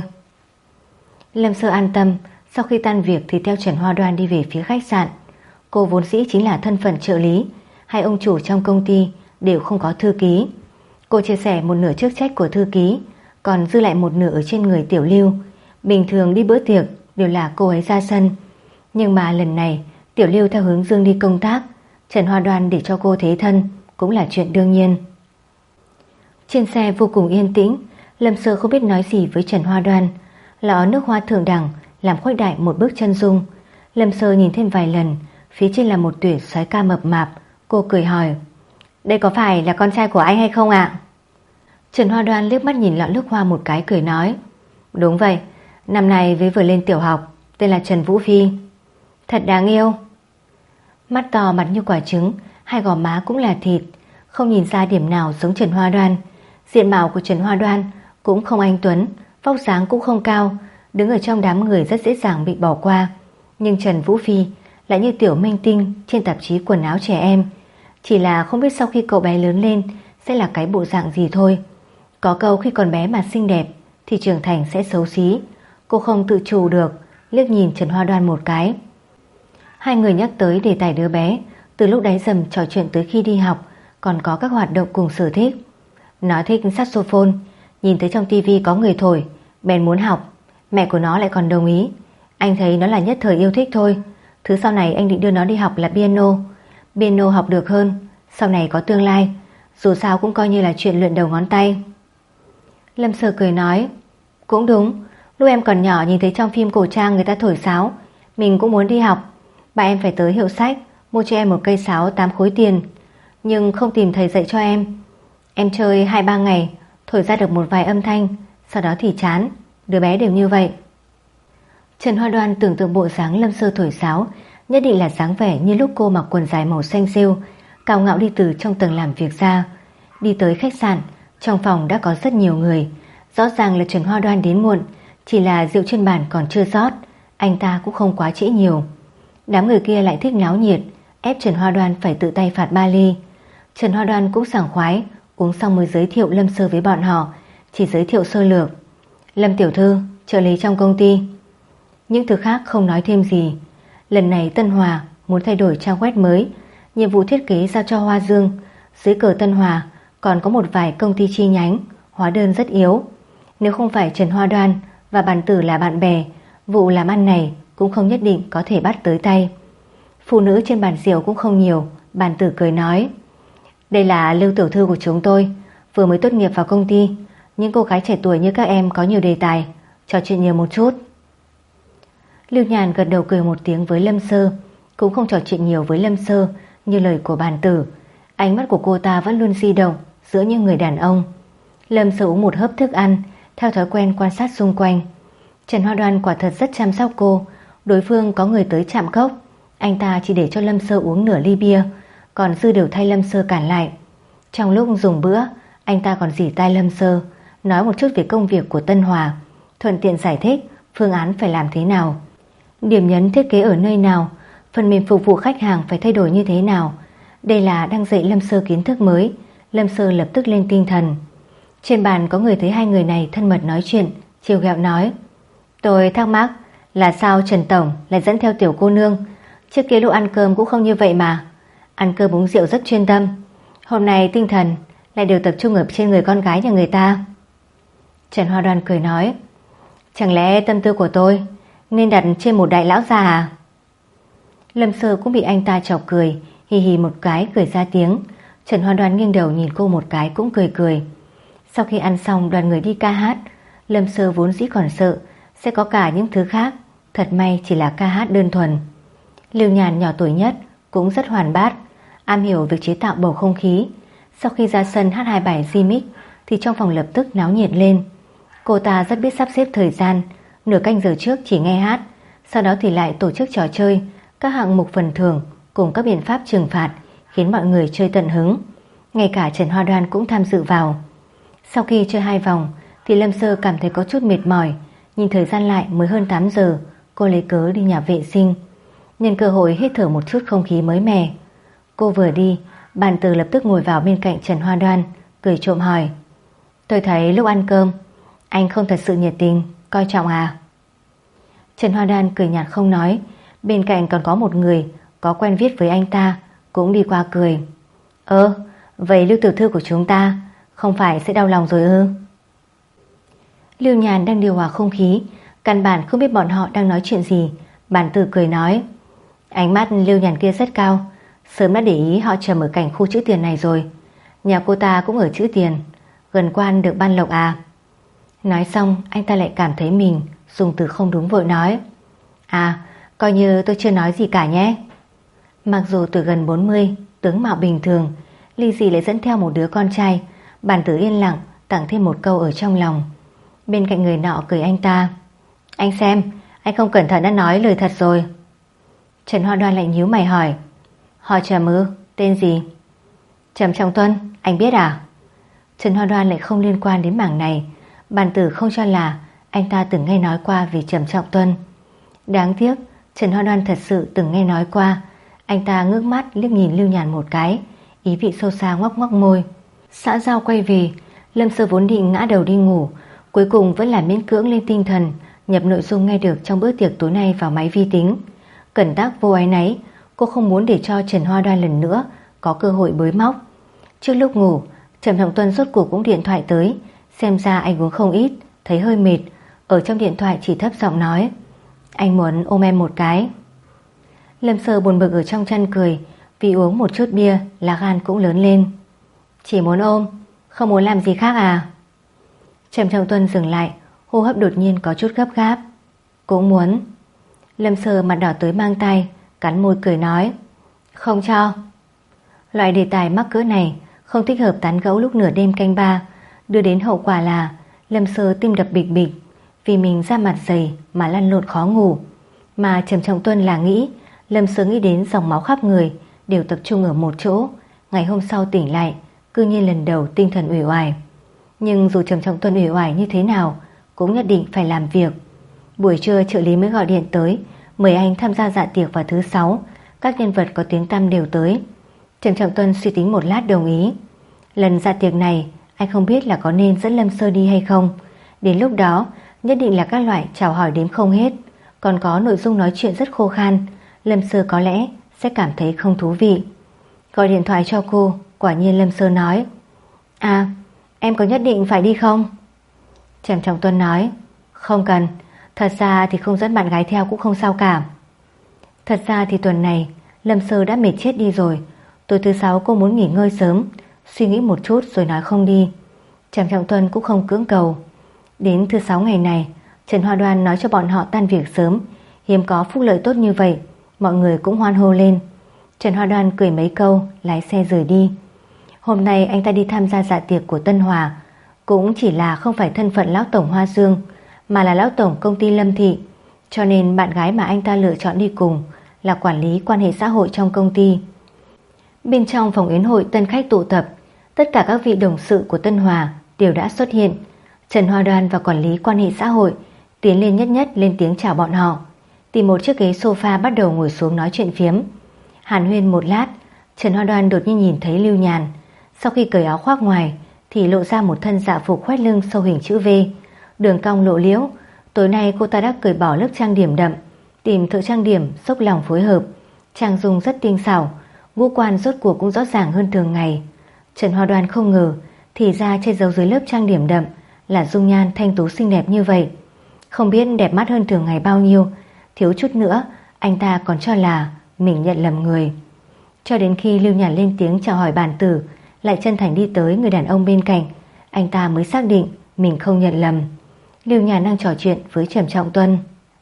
Lâm Sơ an tâm. Sau khi tan việc thì theo Trần Hoa Đoan đi về phía khách sạn. Cô vốn dĩ chính là thân phận trợ lý, hai ông chủ trong công ty đều không có thư ký. Cô chia sẻ một nửa chức trách của thư ký, còn dư lại một nửa ở trên người Tiểu Lưu. Bình thường đi bữa tiệc đều là cô ấy ra sân, nhưng mà lần này Tiểu Lưu theo Hướng Dương đi công tác, Trần Hoa Đoan để cho cô thế thân cũng là chuyện đương nhiên. Trên xe vô cùng yên tĩnh. Lâm Sơ không biết nói gì với Trần Hoa Đoan. Lọ nước hoa thượng đẳng làm khuếch đại một bức chân dung. Lâm Sơ nhìn thêm vài lần, Phía trên là một tuyển soái ca mập mạp. Cô cười hỏi: Đây có phải là con trai của anh hay không ạ? Trần Hoa Đoan liếc mắt nhìn lọ nước hoa một cái, cười nói: Đúng vậy, năm nay với vừa lên tiểu học, tên là Trần Vũ Phi. Thật đáng yêu. Mắt to mặt như quả trứng, hai gò má cũng là thịt, không nhìn ra điểm nào giống Trần Hoa Đoan. Diện mạo của Trần Hoa Đoan cũng không anh tuấn, vóc dáng cũng không cao, đứng ở trong đám người rất dễ dàng bị bỏ qua. Nhưng Trần Vũ Phi lại như tiểu minh tinh trên tạp chí quần áo trẻ em, chỉ là không biết sau khi cậu bé lớn lên sẽ là cái bộ dạng gì thôi. Có câu khi còn bé mà xinh đẹp thì trưởng thành sẽ xấu xí. Cô không tự chủ được liếc nhìn Trần Hoa Đoan một cái. Hai người nhắc tới đề tài đứa bé, từ lúc đáy dầm trò chuyện tới khi đi học, còn có các hoạt động cùng sở thích. Nó thích saxophone, nhìn thấy trong tivi có người thổi, bèn muốn học. Mẹ của nó lại còn đồng ý. Anh thấy nó là nhất thời yêu thích thôi. Thứ sau này anh định đưa nó đi học là piano. Piano học được hơn, sau này có tương lai, dù sao cũng coi như là chuyện luyện đầu ngón tay. Lâm Sơ cười nói: Cũng đúng, lúc em còn nhỏ nhìn thấy trong phim cổ trang người ta thổi sáo, mình cũng muốn đi học. Bà em phải tới hiệu sách mua cho em một cây sáo tám khối tiền, nhưng không tìm thầy dạy cho em. Em chơi hai ba ngày, thổi ra được một vài âm thanh, sau đó thì chán. Đứa bé đều như vậy. Trần Hoa Đoan tưởng tượng bộ dáng Lâm Sơ thổi sáo nhất định là dáng vẻ như lúc cô mặc quần dài màu xanh rêu, cao ngạo đi từ trong tầng làm việc ra. Đi tới khách sạn, trong phòng đã có rất nhiều người. Rõ ràng là Trần Hoa Đoan đến muộn, chỉ là rượu trên bàn còn chưa rót, anh ta cũng không quá trễ nhiều. Đám người kia lại thích náo nhiệt, ép Trần Hoa Đoan phải tự tay phạt ba ly. Trần Hoa Đoan cũng sảng khoái, uống xong mới giới thiệu Lâm Sơ với bọn họ, chỉ giới thiệu sơ lược: Lâm tiểu thư, trợ lý trong công ty. Những thứ khác không nói thêm gì. Lần này Tân Hòa muốn thay đổi trang web mới, nhiệm vụ thiết kế giao cho Hoa Dương. Dưới cờ Tân Hòa còn có một vài công ty chi nhánh, hóa đơn rất yếu. Nếu không phải Trần Hoa Đoan và Bản Tử là bạn bè, vụ làm ăn này cũng không nhất định có thể bắt tới tay. Phụ nữ trên bàn rượu cũng không nhiều. Bản Tử cười nói: Đây là Lưu tiểu thư của chúng tôi, vừa mới tốt nghiệp vào công ty. Những cô gái trẻ tuổi như các em có nhiều đề tài, trò chuyện nhiều một chút. Lưu Nhàn gật đầu cười một tiếng với Lâm Sơ, cũng không trò chuyện nhiều với Lâm Sơ như lời của Bản Tử. Ánh mắt của cô ta vẫn luôn di động giữa những người đàn ông. Lâm Sơ uống một hớp thức ăn, theo thói quen quan sát xung quanh. Trần Hoa Đoan quả thật rất chăm sóc cô. Đối phương có người tới chạm cốc, anh ta chỉ để cho Lâm Sơ uống nửa ly bia, còn dư đều thay Lâm Sơ cản lại. Trong lúc dùng bữa, anh ta còn rỉ tai Lâm Sơ, nói một chút về công việc của Tân Hòa, thuận tiện giải thích phương án phải làm thế nào, điểm nhấn thiết kế ở nơi nào, phần mềm phục vụ khách hàng phải thay đổi như thế nào. Đây là đang dạy Lâm Sơ kiến thức mới. Lâm Sơ lập tức lên tinh thần. Trên bàn có người thấy hai người này thân mật nói chuyện, trêu ghẹo nói: Tôi thắc mắc là sao Trần Tổng lại dẫn theo tiểu cô nương, trước kia lúc ăn cơm cũng không như vậy mà. Ăn cơm uống rượu rất chuyên tâm, hôm nay tinh thần lại đều tập trung ở trên người con gái nhà người ta. Trần Hoa Đoan cười nói: Chẳng lẽ tâm tư của tôi nên đặt trên một đại lão già à? Lâm Sơ cũng bị anh ta chọc cười, hì hì một cái cười ra tiếng. Trần Hoa Đoan nghiêng đầu nhìn cô một cái cũng cười cười. Sau khi ăn xong đoàn người đi ca hát. Lâm Sơ vốn dĩ còn sợ sẽ có cả những thứ khác, thật may chỉ là ca hát đơn thuần. Lưu Nhàn nhỏ tuổi nhất cũng rất hoàn bát, am hiểu việc chế tạo bầu không khí. Sau khi ra sân hát hai bài remix thì trong phòng lập tức náo nhiệt lên. Cô ta rất biết sắp xếp thời gian, nửa canh giờ trước chỉ nghe hát, sau đó thì lại tổ chức trò chơi, các hạng mục phần thưởng cùng các biện pháp trừng phạt, khiến mọi người chơi tận hứng. Ngay cả Trần Hoa Đoan cũng tham dự vào. Sau khi chơi hai vòng thì Lâm Sơ cảm thấy có chút mệt mỏi. Nhìn thời gian lại mới hơn tám giờ, cô lấy cớ đi nhà vệ sinh, nhân cơ hội hít thở một chút không khí mới mẻ. Cô vừa đi, Bản Tử lập tức ngồi vào bên cạnh Trần Hoa Đoan, cười trộm hỏi: Tôi thấy lúc ăn cơm anh không thật sự nhiệt tình, coi trọng à? Trần Hoa Đoan cười nhạt không nói. Bên cạnh còn có một người có quen viết với anh ta, cũng đi qua cười: Ơ, vậy Lưu tiểu thư của chúng ta không phải sẽ đau lòng rồi ư? Lưu Nhàn đang điều hòa không khí, căn bản không biết bọn họ đang nói chuyện gì. Bản Tử cười nói: Ánh mắt Lưu Nhàn kia rất cao, sớm đã để ý họ trầm ở cảnh khu chữ tiền này rồi. Nhà cô ta cũng ở chữ tiền, gần quan được ban lộc à? Nói xong anh ta lại cảm thấy mình dùng từ không đúng, vội nói: À, coi như tôi chưa nói gì cả nhé. Mặc dù tuổi gần bốn mươi, tướng mạo bình thường, Ly Dị lại dẫn theo một đứa con trai. Bản Tử yên lặng tặng thêm một câu ở trong lòng. Bên cạnh người nọ cười anh ta: Anh xem, anh không cẩn thận đã nói lời thật rồi. Trần Hoa Đoan lại nhíu mày hỏi: Họ Trầm ư? Tên gì? Trầm Trọng Tuân, anh biết à? Trần Hoa Đoan lại không liên quan đến mảng này. Bản Tử không cho là anh ta từng nghe nói qua về Trầm Trọng Tuân. Đáng tiếc Trần Hoa Đoan thật sự từng nghe nói qua. Anh ta ngước mắt liếc nhìn Lưu Nhàn một cái, ý vị sâu xa ngoắc ngoắc môi. Xã giao quay về, Lâm Sơ vốn định ngã đầu đi ngủ, cuối cùng vẫn là miễn cưỡng lên tinh thần, nhập nội dung nghe được trong bữa tiệc tối nay vào máy vi tính. Cẩn tác vô áy náy, cô không muốn để cho Trần Hoa Đoan lần nữa có cơ hội bới móc. Trước lúc ngủ, Trầm Trọng Tuân rốt cuộc cũng điện thoại tới. Xem ra anh uống không ít, thấy hơi mệt. Ở trong điện thoại chỉ thấp giọng nói: Anh muốn ôm em một cái. Lâm Sơ buồn bực ở trong chăn cười, vì uống một chút bia lá gan cũng lớn lên. Chỉ muốn ôm, không muốn làm gì khác à? Trầm Trọng Tuân dừng lại, hô hấp đột nhiên có chút gấp gáp. Cũng muốn. Lâm Sơ mặt đỏ tới mang tay, cắn môi cười nói: Không cho. Loại đề tài mắc cỡ này không thích hợp tán gẫu lúc nửa đêm canh ba, đưa đến hậu quả là Lâm Sơ tim đập bịch bịch, vì mình da mặt dày mà lăn lộn khó ngủ. Mà Trầm Trọng Tuân là nghĩ Lâm Sơ nghĩ đến dòng máu khắp người đều tập trung ở một chỗ. Ngày hôm sau tỉnh lại, cư nhiên lần đầu tinh thần uể oải. Nhưng dù Trầm Trọng Tuân uể oải như thế nào cũng nhất định phải làm việc. Buổi trưa trợ lý mới gọi điện tới mời anh tham gia dạ tiệc vào thứ sáu. Các nhân vật có tiếng tăm đều tới. Trầm Trọng Tuân suy tính một lát đồng ý. Lần dạ tiệc này anh không biết là có nên dẫn Lâm Sơ đi hay không. Đến lúc đó nhất định là các loại chào hỏi đếm không hết, còn có nội dung nói chuyện rất khô khan. Lâm Sơ có lẽ sẽ cảm thấy không thú vị. Gọi điện thoại cho cô, quả nhiên Lâm Sơ nói: À, em có nhất định phải đi không? Trầm Trọng Tuân nói: Không cần, thật ra thì không dẫn bạn gái theo cũng không sao cả. Thật ra thì tuần này Lâm Sơ đã mệt chết đi rồi. Tối thứ sáu cô muốn nghỉ ngơi sớm, suy nghĩ một chút rồi nói không đi. Trầm Trọng Tuân cũng không cưỡng cầu. Đến thứ sáu ngày này, Trần Hoa Đoan nói cho bọn họ tan việc sớm. Hiếm có phúc lợi tốt như vậy, mọi người cũng hoan hô lên. Trần Hoa Đoan cười mấy câu, lái xe rời đi. Hôm nay anh ta đi tham gia dạ tiệc của Tân Hòa, cũng chỉ là không phải thân phận lão tổng Hoa Dương, mà là lão tổng công ty Lâm Thị. Cho nên bạn gái mà anh ta lựa chọn đi cùng là quản lý quan hệ xã hội trong công ty. Bên trong phòng yến hội tân khách tụ tập, tất cả các vị đồng sự của Tân Hòa đều đã xuất hiện. Trần Hoa Đoan và quản lý quan hệ xã hội tiến lên nhất nhất lên tiếng chào bọn họ, tìm một chiếc ghế sofa bắt đầu ngồi xuống nói chuyện phiếm. Hàn huyên một lát, Trần Hoa Đoan đột nhiên nhìn thấy Lưu Nhàn. Sau khi cởi áo khoác ngoài thì lộ ra một thân dạ phục khoét lưng sâu hình chữ V, đường cong lộ liễu. Tối nay cô ta đã cởi bỏ lớp trang điểm đậm, tìm thợ trang điểm dốc lòng phối hợp, trang dung rất tinh xảo, ngũ quan rốt cuộc cũng rõ ràng hơn thường ngày. Trần Hoa Đoan không ngờ thì ra che giấu dưới lớp trang điểm đậm là dung nhan thanh tú xinh đẹp như vậy. Không biết đẹp mắt hơn thường ngày bao nhiêu, thiếu chút nữa anh ta còn cho là mình nhận lầm người. Cho đến khi Lưu Nhàn lên tiếng chào hỏi Bản Tử, lại chân thành đi tới người đàn ông bên cạnh, anh ta mới xác định mình không nhận lầm. Lưu Nhàn đang trò chuyện với Trầm Trọng Tuân.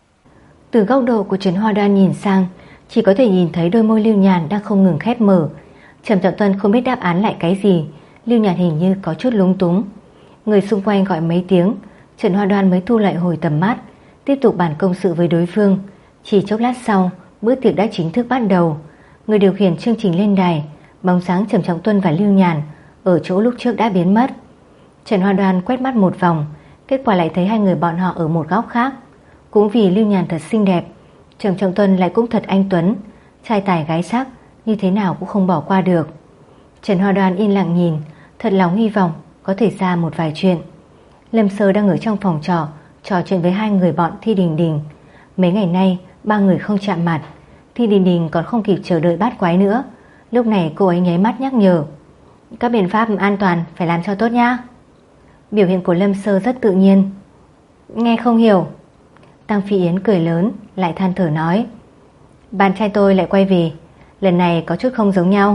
Từ góc độ của Trần Hoa Đoan nhìn sang, chỉ có thể nhìn thấy đôi môi Lưu Nhàn đang không ngừng khép mở. Trầm Trọng Tuân không biết đáp án lại cái gì. Lưu Nhàn hình như có chút lúng túng. Người xung quanh gọi mấy tiếng, Trần Hoa Đoan mới thu lại hồi tầm mắt, tiếp tục bàn công sự với đối phương. Chỉ chốc lát sau, bữa tiệc đã chính thức bắt đầu. Người điều khiển chương trình lên đài, bóng dáng Trầm Trọng Tuân và Lưu Nhàn ở chỗ lúc trước đã biến mất. Trần Hoa Đoan quét mắt một vòng, kết quả lại thấy hai người bọn họ ở một góc khác. Cũng vì Lưu Nhàn thật xinh đẹp, Trầm Trọng Tuân lại cũng thật anh tuấn, trai tài gái sắc, như thế nào cũng không bỏ qua được. Trần Hoa Đoan yên lặng nhìn, thật lòng hy vọng có thể ra một vài chuyện. Lâm Sơ đang ở trong phòng trọ trò chuyện với hai người bọn Thi Đình Đình. Mấy ngày nay ba người không chạm mặt. Thi Đình Đình còn không kịp chờ đợi bát quái nữa. Lúc này cô ấy nháy mắt nhắc nhở: Các biện pháp an toàn phải làm cho tốt nhá. Biểu hiện của Lâm Sơ rất tự nhiên. Nghe không hiểu. Tăng Phi Yến cười lớn, lại than thở nói: Bạn trai tôi lại quay về, lần này có chút không giống nhau.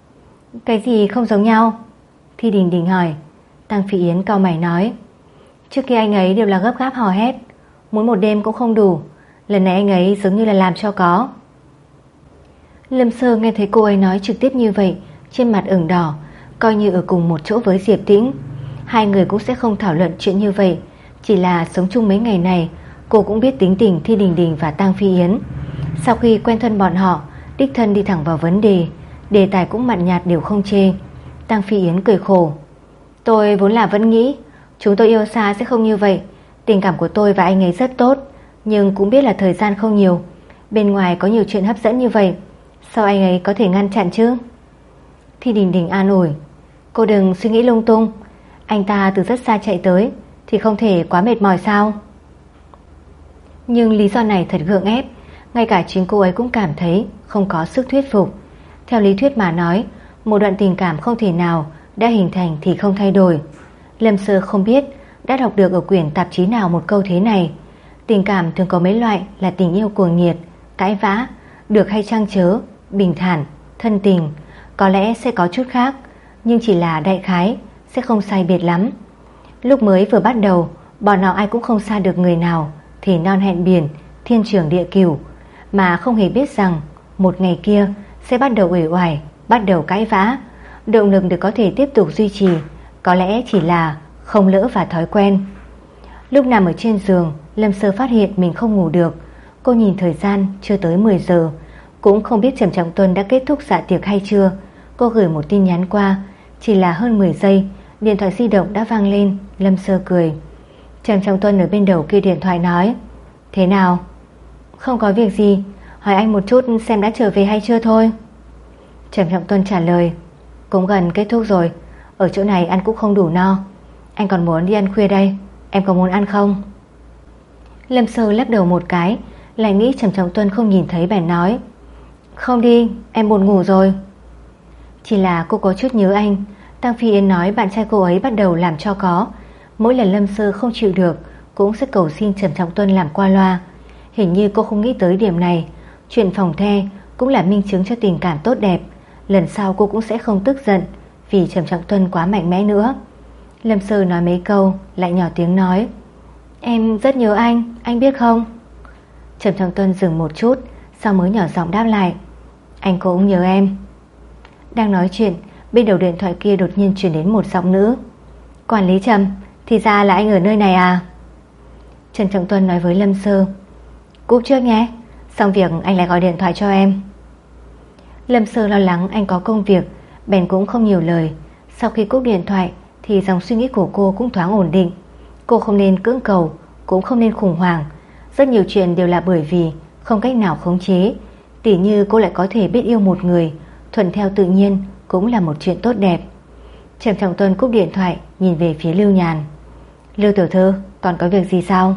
Cái gì không giống nhau? Thi Đình Đình hỏi. Tăng Phi Yến cau mày nói: Trước kia anh ấy đều là gấp gáp hò hét, muốn một đêm cũng không đủ. Lần này anh ấy giống như là làm cho có. Lâm Sơ nghe thấy cô ấy nói trực tiếp như vậy, trên mặt ửng đỏ, coi như ở cùng một chỗ với Diệp Tĩnh. Hai người cũng sẽ không thảo luận chuyện như vậy, chỉ là sống chung mấy ngày này, cô cũng biết tính tình Thi Đình Đình và Tang Phi Yến. Sau khi quen thân bọn họ, đích thân đi thẳng vào vấn đề, đề tài cũng mặn nhạt đều không chê. Tang Phi Yến cười khổ: tôi vốn là vẫn nghĩ chúng tôi yêu xa sẽ không như vậy. Tình cảm của tôi và anh ấy rất tốt, nhưng cũng biết là thời gian không nhiều. Bên ngoài có nhiều chuyện hấp dẫn như vậy, sao anh ấy có thể ngăn chặn chứ? Thi Đình Đình an ủi: cô đừng suy nghĩ lung tung. Anh ta từ rất xa chạy tới thì không thể quá mệt mỏi sao? Nhưng lý do này thật gượng ép, ngay cả chính cô ấy cũng cảm thấy không có sức thuyết phục. Theo lý thuyết mà nói, một đoạn tình cảm không thể nào đã hình thành thì không thay đổi. Lâm Sơ không biết đã đọc được ở quyển tạp chí nào một câu thế này. Tình cảm thường có mấy loại là tình yêu cuồng nhiệt, cãi vã, được hay trăng chớ, bình thản, thân tình. Có lẽ sẽ có chút khác, nhưng chỉ là đại khái, sẽ không sai biệt lắm. Lúc mới vừa bắt đầu, bọn họ ai cũng không xa được người nào, thì non hẹn biển, thiên trường địa cửu, mà không hề biết rằng một ngày kia sẽ bắt đầu uể oải, bắt đầu cãi vã. Động lực để có thể tiếp tục duy trì có lẽ chỉ là không lỡ và thói quen. Lúc nằm ở trên giường, Lâm Sơ phát hiện mình không ngủ được. Cô nhìn thời gian chưa tới mười giờ, cũng không biết Trầm Trọng Tuân đã kết thúc dạ tiệc hay chưa. Cô gửi một tin nhắn qua, chỉ là hơn mười giây, điện thoại di động đã vang lên. Lâm Sơ cười. Trầm Trọng Tuân ở bên đầu kia điện thoại nói: thế nào? Không có việc gì, hỏi anh một chút xem đã trở về hay chưa thôi. Trầm Trọng Tuân trả lời: cũng gần kết thúc rồi, ở chỗ này ăn cũng không đủ no. Anh còn muốn đi ăn khuya đây, em có muốn ăn không? Lâm Sơ lắc đầu một cái, lại nghĩ Trầm Trọng Tuân không nhìn thấy bèn nói: không đi, em buồn ngủ rồi. Chỉ là cô có chút nhớ anh. Tang Phi Yến nói bạn trai cô ấy bắt đầu làm cho có. Mỗi lần Lâm Sơ không chịu được cũng sẽ cầu xin Trầm Trọng Tuân làm qua loa. Hình như cô không nghĩ tới điểm này. Chuyện phòng the cũng là minh chứng cho tình cảm tốt đẹp. Lần sau cô cũng sẽ không tức giận vì Trầm Trọng Tuân quá mạnh mẽ nữa. Lâm Sơ nói mấy câu, lại nhỏ tiếng nói: em rất nhớ anh, anh biết không? Trầm Trọng Tuân dừng một chút, sau mới nhỏ giọng đáp lại: anh cũng nhớ em. Đang nói chuyện, bên đầu điện thoại kia đột nhiên truyền đến một giọng nữ: quản lý Trầm, thì ra là anh ở nơi này à? Trầm Trọng Tuân nói với Lâm Sơ: cúp trước nhé, xong việc anh lại gọi điện thoại cho em. Lâm Sơ lo lắng anh có công việc, bèn cũng không nhiều lời. Sau khi cúp điện thoại thì dòng suy nghĩ của cô cũng thoáng ổn định. Cô không nên cưỡng cầu, cũng không nên khủng hoảng. Rất nhiều chuyện đều là bởi vì không cách nào khống chế. Tỉ như cô lại có thể biết yêu một người, thuận theo tự nhiên cũng là một chuyện tốt đẹp. Trầm Trọng Tuân cúp điện thoại, nhìn về phía Lưu Nhàn: Lưu tiểu thư, còn có việc gì sao?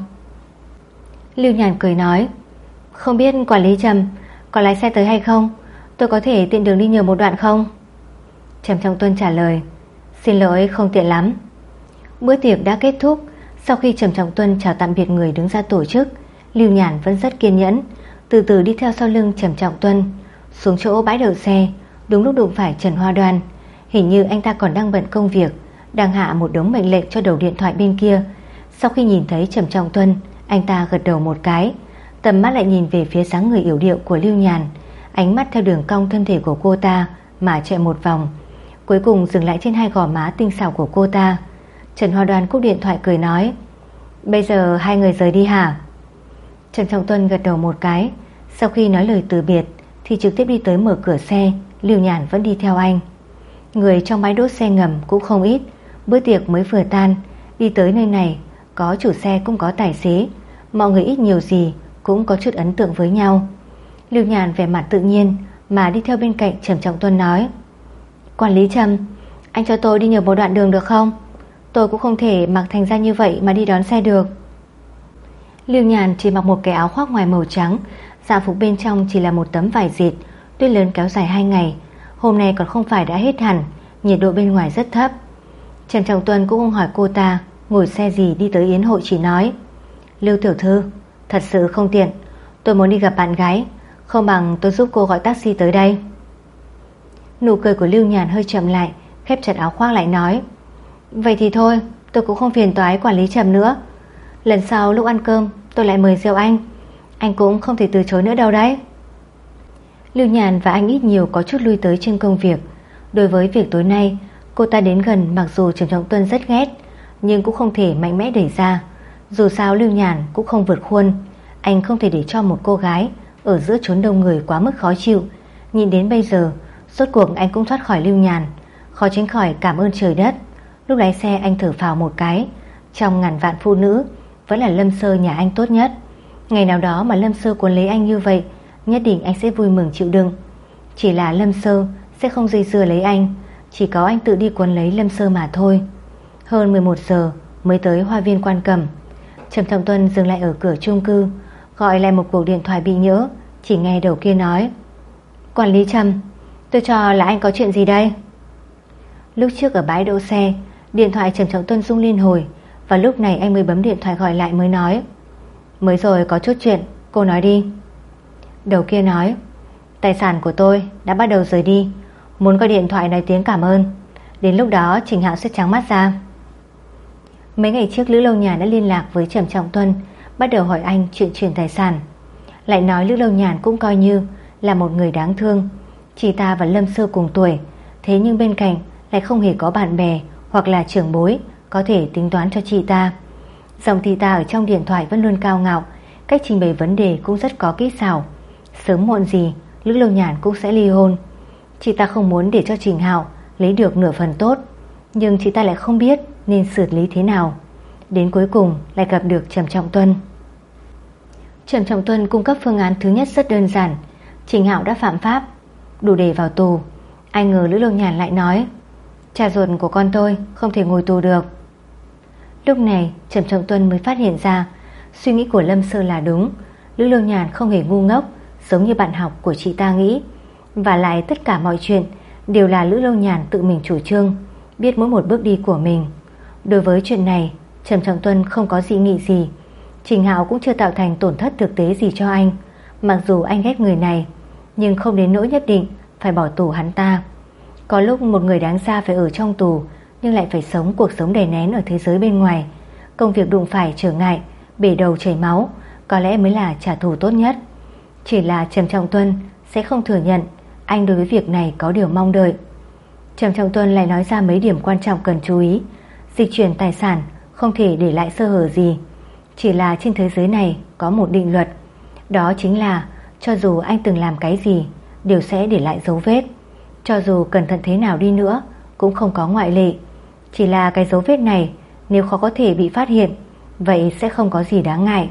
Lưu Nhàn cười nói: không biết quản lý Trầm có lái xe tới hay không, tôi có thể tiện đường đi nhờ một đoạn không? Trầm Trọng Tuân trả lời: xin lỗi, không tiện lắm. Bữa tiệc đã kết thúc. Sau khi Trầm Trọng Tuân chào tạm biệt người đứng ra tổ chức, Lưu Nhàn vẫn rất kiên nhẫn, từ từ đi theo sau lưng Trầm Trọng Tuân. Xuống chỗ bãi đậu xe, đúng lúc đụng phải Trần Hoa Đoan. Hình như anh ta còn đang bận công việc, đang hạ một đống mệnh lệnh cho đầu điện thoại bên kia. Sau khi nhìn thấy Trầm Trọng Tuân, anh ta gật đầu một cái, tầm mắt lại nhìn về phía dáng người yểu điệu của Lưu Nhàn, ánh mắt theo đường cong thân thể của cô ta mà chạy một vòng, cuối cùng dừng lại trên hai gò má tinh xảo của cô ta. Trần Hoa Đoan cúp điện thoại cười nói: bây giờ hai người rời đi hả? Trần Trọng Tuân gật đầu một cái. Sau khi nói lời từ biệt thì trực tiếp đi tới mở cửa xe. Lưu Nhàn vẫn đi theo anh. Người trong bãi đỗ xe ngầm cũng không ít. Bữa tiệc mới vừa tan, đi tới nơi này có chủ xe cũng có tài xế. Mọi người ít nhiều gì cũng có chút ấn tượng với nhau. Lưu Nhàn vẻ mặt tự nhiên mà đi theo bên cạnh Trầm Trọng Tuân nói: quản lý Trầm, anh cho tôi đi nhờ một đoạn đường được không? Tôi cũng không thể mặc thành ra như vậy mà đi đón xe được. Lưu Nhàn chỉ mặc một cái áo khoác ngoài màu trắng, dạ phục bên trong chỉ là một tấm vải dệt. Tuyết lớn kéo dài hai ngày, hôm nay còn không phải đã hết hẳn, nhiệt độ bên ngoài rất thấp. Trần Trọng Tuân cũng không hỏi cô ta ngồi xe gì đi tới yến hội, chỉ nói: Lưu tiểu thư, thật sự không tiện, tôi muốn đi gặp bạn gái, không bằng tôi giúp cô gọi taxi tới đây. Nụ cười của Lưu Nhàn hơi chậm lại, khép chặt áo khoác lại nói: vậy thì thôi, tôi cũng không phiền toái quản lý Trầm nữa. Lần sau lúc ăn cơm tôi lại mời rượu anh, anh cũng không thể từ chối nữa đâu đấy. Lưu Nhàn và anh ít nhiều có chút lui tới trên công việc. Đối với việc tối nay, cô ta đến gần mặc dù Trầm Trọng Tuân rất ghét, nhưng cũng không thể mạnh mẽ đẩy ra. Dù sao Lưu Nhàn cũng không vượt khuôn. Anh không thể để cho một cô gái ở giữa chốn đông người quá mức khó chịu. Nhìn đến bây giờ, rốt cuộc anh cũng thoát khỏi Lưu Nhàn, khó tránh khỏi cảm ơn trời đất. Lúc lái xe anh thở phào một cái. Trong ngàn vạn phụ nữ, vẫn là Lâm Sơ nhà anh tốt nhất. Ngày nào đó mà Lâm Sơ cuốn lấy anh như vậy, nhất định anh sẽ vui mừng chịu đựng. Chỉ là Lâm Sơ sẽ không dây dưa lấy anh, chỉ có anh tự đi cuốn lấy Lâm Sơ mà thôi. Hơn mười một giờ mới tới hoa viên Quan Cẩm. Trầm Trọng Tuân dừng lại ở cửa chung cư, gọi lại một cuộc điện thoại bị nhỡ. Chỉ nghe đầu kia nói: "Quản lý Trầm, tôi cho là anh có chuyện gì đây?" Lúc trước ở bãi đỗ xe, điện thoại Trầm Trọng Tuân rung liên hồi, và lúc này anh mới bấm điện thoại gọi lại mới nói: "Mới rồi có chút chuyện, cô nói đi." Đầu kia nói: "Tài sản của tôi đã bắt đầu rời đi, muốn gọi điện thoại nói tiếng cảm ơn. Đến lúc đó Trình Hạo sẽ trắng mắt ra." Mấy ngày trước Lữ Lâu Nhàn đã liên lạc với Trầm Trọng Tuân, bắt đầu hỏi anh chuyện chuyển tài sản. Lại nói Lữ Lâu Nhàn cũng coi như là một người đáng thương. Chị ta và Lâm Sơ cùng tuổi, thế nhưng bên cạnh lại không hề có bạn bè hoặc là trưởng bối có thể tính toán cho chị ta. Giọng chị ta ở trong điện thoại vẫn luôn cao ngạo, cách trình bày vấn đề cũng rất có kỹ xảo. Sớm muộn gì Lữ Lâu Nhàn cũng sẽ ly hôn. Chị ta không muốn để cho Trình Hạo lấy được nửa phần tốt, nhưng chị ta lại không biết nên xử lý thế nào. Đến cuối cùng lại gặp được Trầm Trọng Tuân. Trầm Trọng Tuân cung cấp phương án thứ nhất rất đơn giản: Trình Hạo đã phạm pháp, đủ để vào tù. Ai ngờ Lữ Lâu Nhàn lại nói: "Cha ruột của con tôi không thể ngồi tù được." Lúc này Trầm Trọng Tuân mới phát hiện ra suy nghĩ của Lâm Sơ là đúng. Lữ Lâu Nhàn không hề ngu ngốc giống như bạn học của chị ta nghĩ. Và lại tất cả mọi chuyện đều là Lữ Lâu Nhàn tự mình chủ trương, biết mỗi một bước đi của mình. Đối với chuyện này, Trầm Trọng Tuân không có dị nghị gì. Trình Hạo cũng chưa tạo thành tổn thất thực tế gì cho anh. Mặc dù anh ghét người này, nhưng không đến nỗi nhất định phải bỏ tù hắn ta. Có lúc một người đáng ra phải ở trong tù, nhưng lại phải sống cuộc sống đè nén ở thế giới bên ngoài. Công việc đụng phải trở ngại, bể đầu chảy máu, có lẽ mới là trả thù tốt nhất. Chỉ là Trầm Trọng Tuân sẽ không thừa nhận anh đối với việc này có điều mong đợi. Trầm Trọng Tuân lại nói ra mấy điểm quan trọng cần chú ý. Dịch chuyển tài sản không thể để lại sơ hở gì. Chỉ là trên thế giới này có một định luật, đó chính là cho dù anh từng làm cái gì đều sẽ để lại dấu vết. Cho dù cẩn thận thế nào đi nữa cũng không có ngoại lệ. Chỉ là cái dấu vết này nếu khó có thể bị phát hiện, vậy sẽ không có gì đáng ngại.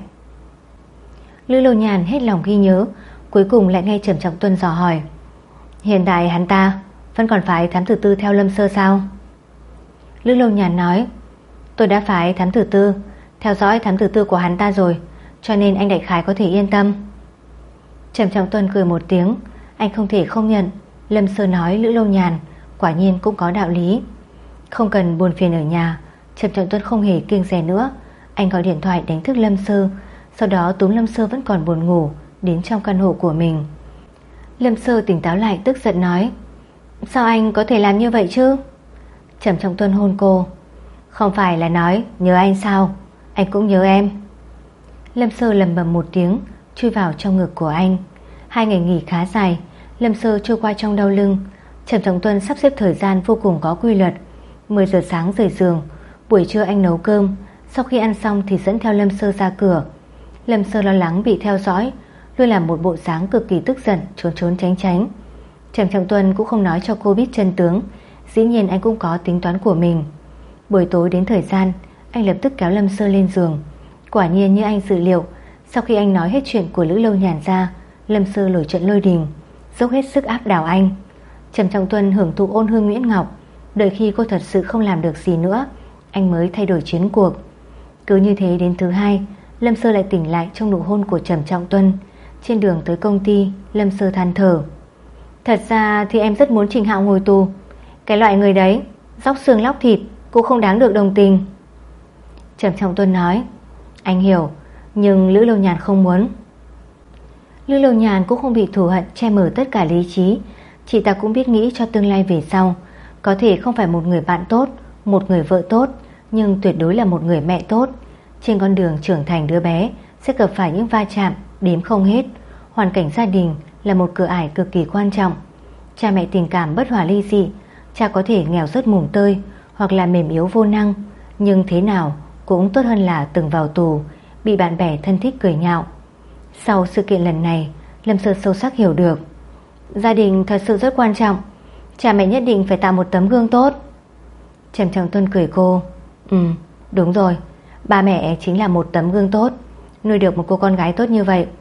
Lữ Lâu Nhàn hết lòng ghi nhớ, cuối cùng lại nghe Trầm Trọng Tuân dò hỏi: "Hiện tại hắn ta vẫn còn phải thám tử tư theo Lâm Sơ sao?" Lữ Lâu Nhàn nói: "Tôi đã phải thám tử tư, theo dõi thám tử tư của hắn ta rồi, cho nên anh đại khái có thể yên tâm." Trầm Trọng Tuân cười một tiếng. Anh không thể không nhận Lâm Sơ nói Lữ Lâu Nhàn quả nhiên cũng có đạo lý. Không cần buồn phiền ở nhà, Trầm Trọng Tuân không hề kiêng dè nữa. Anh gọi điện thoại đánh thức Lâm Sơ, sau đó túm Lâm Sơ vẫn còn buồn ngủ đến trong căn hộ của mình. Lâm Sơ tỉnh táo lại, tức giận nói: "Sao anh có thể làm như vậy chứ?" Trầm Trọng Tuân hôn cô: "Không phải là nói nhớ anh sao? Anh cũng nhớ em." Lâm Sơ lầm bầm một tiếng, chui vào trong ngực của anh. Hai ngày nghỉ khá dài, Lâm Sơ trôi qua trong đau lưng. Trầm Trọng Tuân sắp xếp thời gian vô cùng có quy luật. Mười giờ sáng rời giường, buổi trưa anh nấu cơm, sau khi ăn xong thì dẫn theo Lâm Sơ ra cửa. Lâm Sơ lo lắng bị theo dõi, luôn làm một bộ dáng cực kỳ tức giận, trốn trốn tránh tránh. Trầm Trọng Tuân cũng không nói cho cô biết chân tướng. Dĩ nhiên anh cũng có tính toán của mình. Buổi tối đến thời gian, anh lập tức kéo Lâm Sơ lên giường. Quả nhiên như anh dự liệu, sau khi anh nói hết chuyện của Lữ Lâu Nhàn ra, Lâm Sơ nổi trận lôi đình, dốc hết sức áp đảo anh. Trầm Trọng Tuân hưởng thụ ôn hương Nguyễn Ngọc, đợi khi cô thật sự không làm được gì nữa, anh mới thay đổi chiến cuộc. Cứ như thế đến thứ hai, Lâm Sơ lại tỉnh lại trong nụ hôn của Trầm Trọng Tuân. Trên đường tới công ty, Lâm Sơ than thở: "Thật ra thì em rất muốn Trình Hạo ngồi tù. Cái loại người đấy, róc xương lóc thịt cũng không đáng được đồng tình." Trầm Trọng Tuân nói: "Anh hiểu, nhưng Lữ Lâu Nhàn không muốn." Lữ Lâu Nhàn cũng không bị thù hận che mờ tất cả lý trí. Chị ta cũng biết nghĩ cho tương lai về sau. Có thể không phải một người bạn tốt, một người vợ tốt, nhưng tuyệt đối là một người mẹ tốt. Trên con đường trưởng thành đứa bé sẽ gặp phải những va chạm đếm không hết. Hoàn cảnh gia đình là một cửa ải cực kỳ quan trọng. Cha mẹ tình cảm bất hòa ly dị, cha có thể nghèo rớt mùng tơi hoặc là mềm yếu vô năng, nhưng thế nào cũng tốt hơn là từng vào tù, bị bạn bè thân thích cười nhạo. Sau sự kiện lần này, Lâm Sơ sâu sắc hiểu được gia đình thật sự rất quan trọng. Cha mẹ nhất định phải tạo một tấm gương tốt. Trầm Trọng Tuân cười cô. Ừ, đúng rồi, ba mẹ chính là một tấm gương tốt, nuôi được một cô con gái tốt như vậy.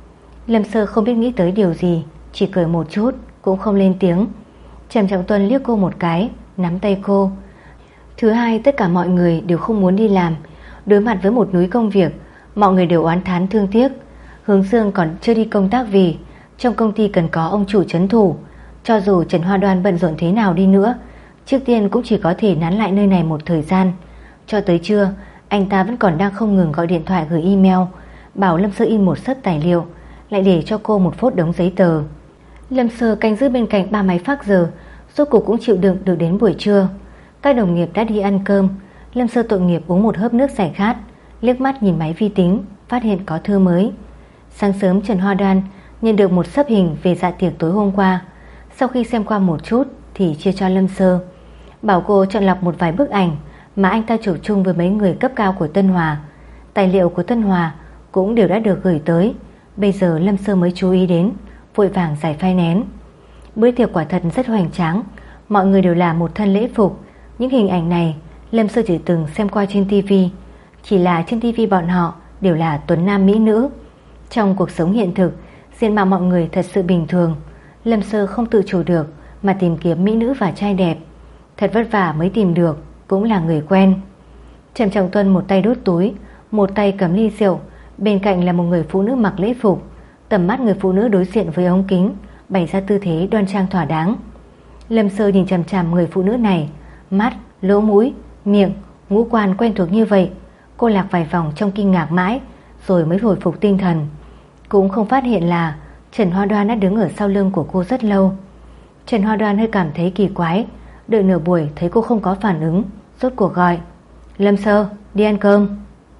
Lâm Sơ không biết nghĩ tới điều gì, chỉ cười một chút, cũng không lên tiếng. Trầm Trọng Tuân liếc cô một cái, nắm tay cô. Thứ hai, tất cả mọi người đều không muốn đi làm. Đối mặt với một núi công việc, mọi người đều oán thán thương tiếc. Hướng Dương còn chưa đi công tác vì trong công ty cần có ông chủ trấn thủ. Cho dù Trần Hoa Đoan bận rộn thế nào đi nữa, trước tiên cũng chỉ có thể nán lại nơi này một thời gian. Cho tới trưa, anh ta vẫn còn đang không ngừng gọi điện thoại gửi email, bảo Lâm Sơ in một sấp tài liệu, lại để cho cô một phốt đống giấy tờ. Lâm Sơ canh giữ bên cạnh ba máy fax giờ, rốt cuộc cũng chịu đựng được đến buổi trưa. Các đồng nghiệp đã đi ăn cơm. Lâm Sơ tội nghiệp uống một hớp nước giải khát, liếc mắt nhìn máy vi tính, phát hiện có thư mới. Sáng sớm Trần Hoa Đoan nhận được một xấp hình về dạ tiệc tối hôm qua. Sau khi xem qua một chút thì chia cho Lâm Sơ, bảo cô chọn lọc một vài bức ảnh mà anh ta chụp chung với mấy người cấp cao của Tân Hòa. Tài liệu của Tân Hòa cũng đều đã được gửi tới. Bây giờ Lâm Sơ mới chú ý đến, vội vàng giải phai nén. Bữa tiệc quả thật rất hoành tráng, mọi người đều là một thân lễ phục. Những hình ảnh này Lâm Sơ chỉ từng xem qua trên tivi, chỉ là trên tivi bọn họ đều là tuấn nam mỹ nữ. Trong cuộc sống hiện thực, diện mạo mọi người thật sự bình thường. Lâm Sơ không tự chủ được mà tìm kiếm mỹ nữ và trai đẹp. Thật vất vả mới tìm được, cũng là người quen. Trầm Trọng Tuân một tay đút túi, một tay cầm ly rượu, bên cạnh là một người phụ nữ mặc lễ phục. Tầm mắt người phụ nữ đối diện với ống kính, bày ra tư thế đoan trang thỏa đáng. Lâm Sơ nhìn chằm chằm người phụ nữ này, mắt, lỗ mũi, miệng, ngũ quan quen thuộc như vậy. Cô lạc vài vòng trong kinh ngạc mãi, rồi mới hồi phục tinh thần. Cũng không phát hiện là Trần Hoa Đoan đã đứng ở sau lưng của cô rất lâu. Trần Hoa Đoan hơi cảm thấy kỳ quái, đợi nửa buổi thấy cô không có phản ứng, rốt cuộc gọi: Lâm Sơ, đi ăn cơm.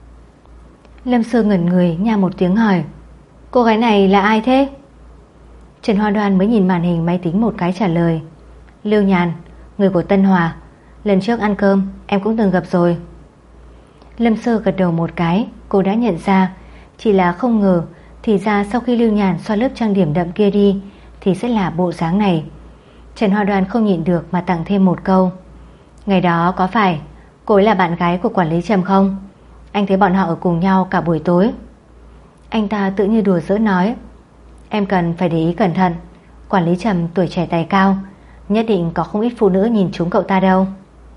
Lâm Sơ ngẩn người nha một tiếng hỏi: Cô gái này là ai thế? Trần Hoa Đoan mới nhìn màn hình máy tính một cái trả lời: Lưu Nhàn, người của Tân Hòa. Lần trước ăn cơm em cũng từng gặp rồi. Lâm Sơ gật đầu một cái, cô đã nhận ra, chỉ là không ngờ thì ra sau khi Lưu Nhàn xoa lớp trang điểm đậm kia đi thì sẽ là bộ dáng này. Trần Hoa Đoan không nhịn được mà tặng thêm một câu: Ngày đó có phải cô ấy là bạn gái của quản lý Trầm không? Anh thấy bọn họ ở cùng nhau cả buổi tối. Anh ta tự như đùa giỡn nói: Em cần phải để ý cẩn thận, quản lý Trầm tuổi trẻ tài cao, nhất định có không ít phụ nữ nhìn trúng cậu ta đâu.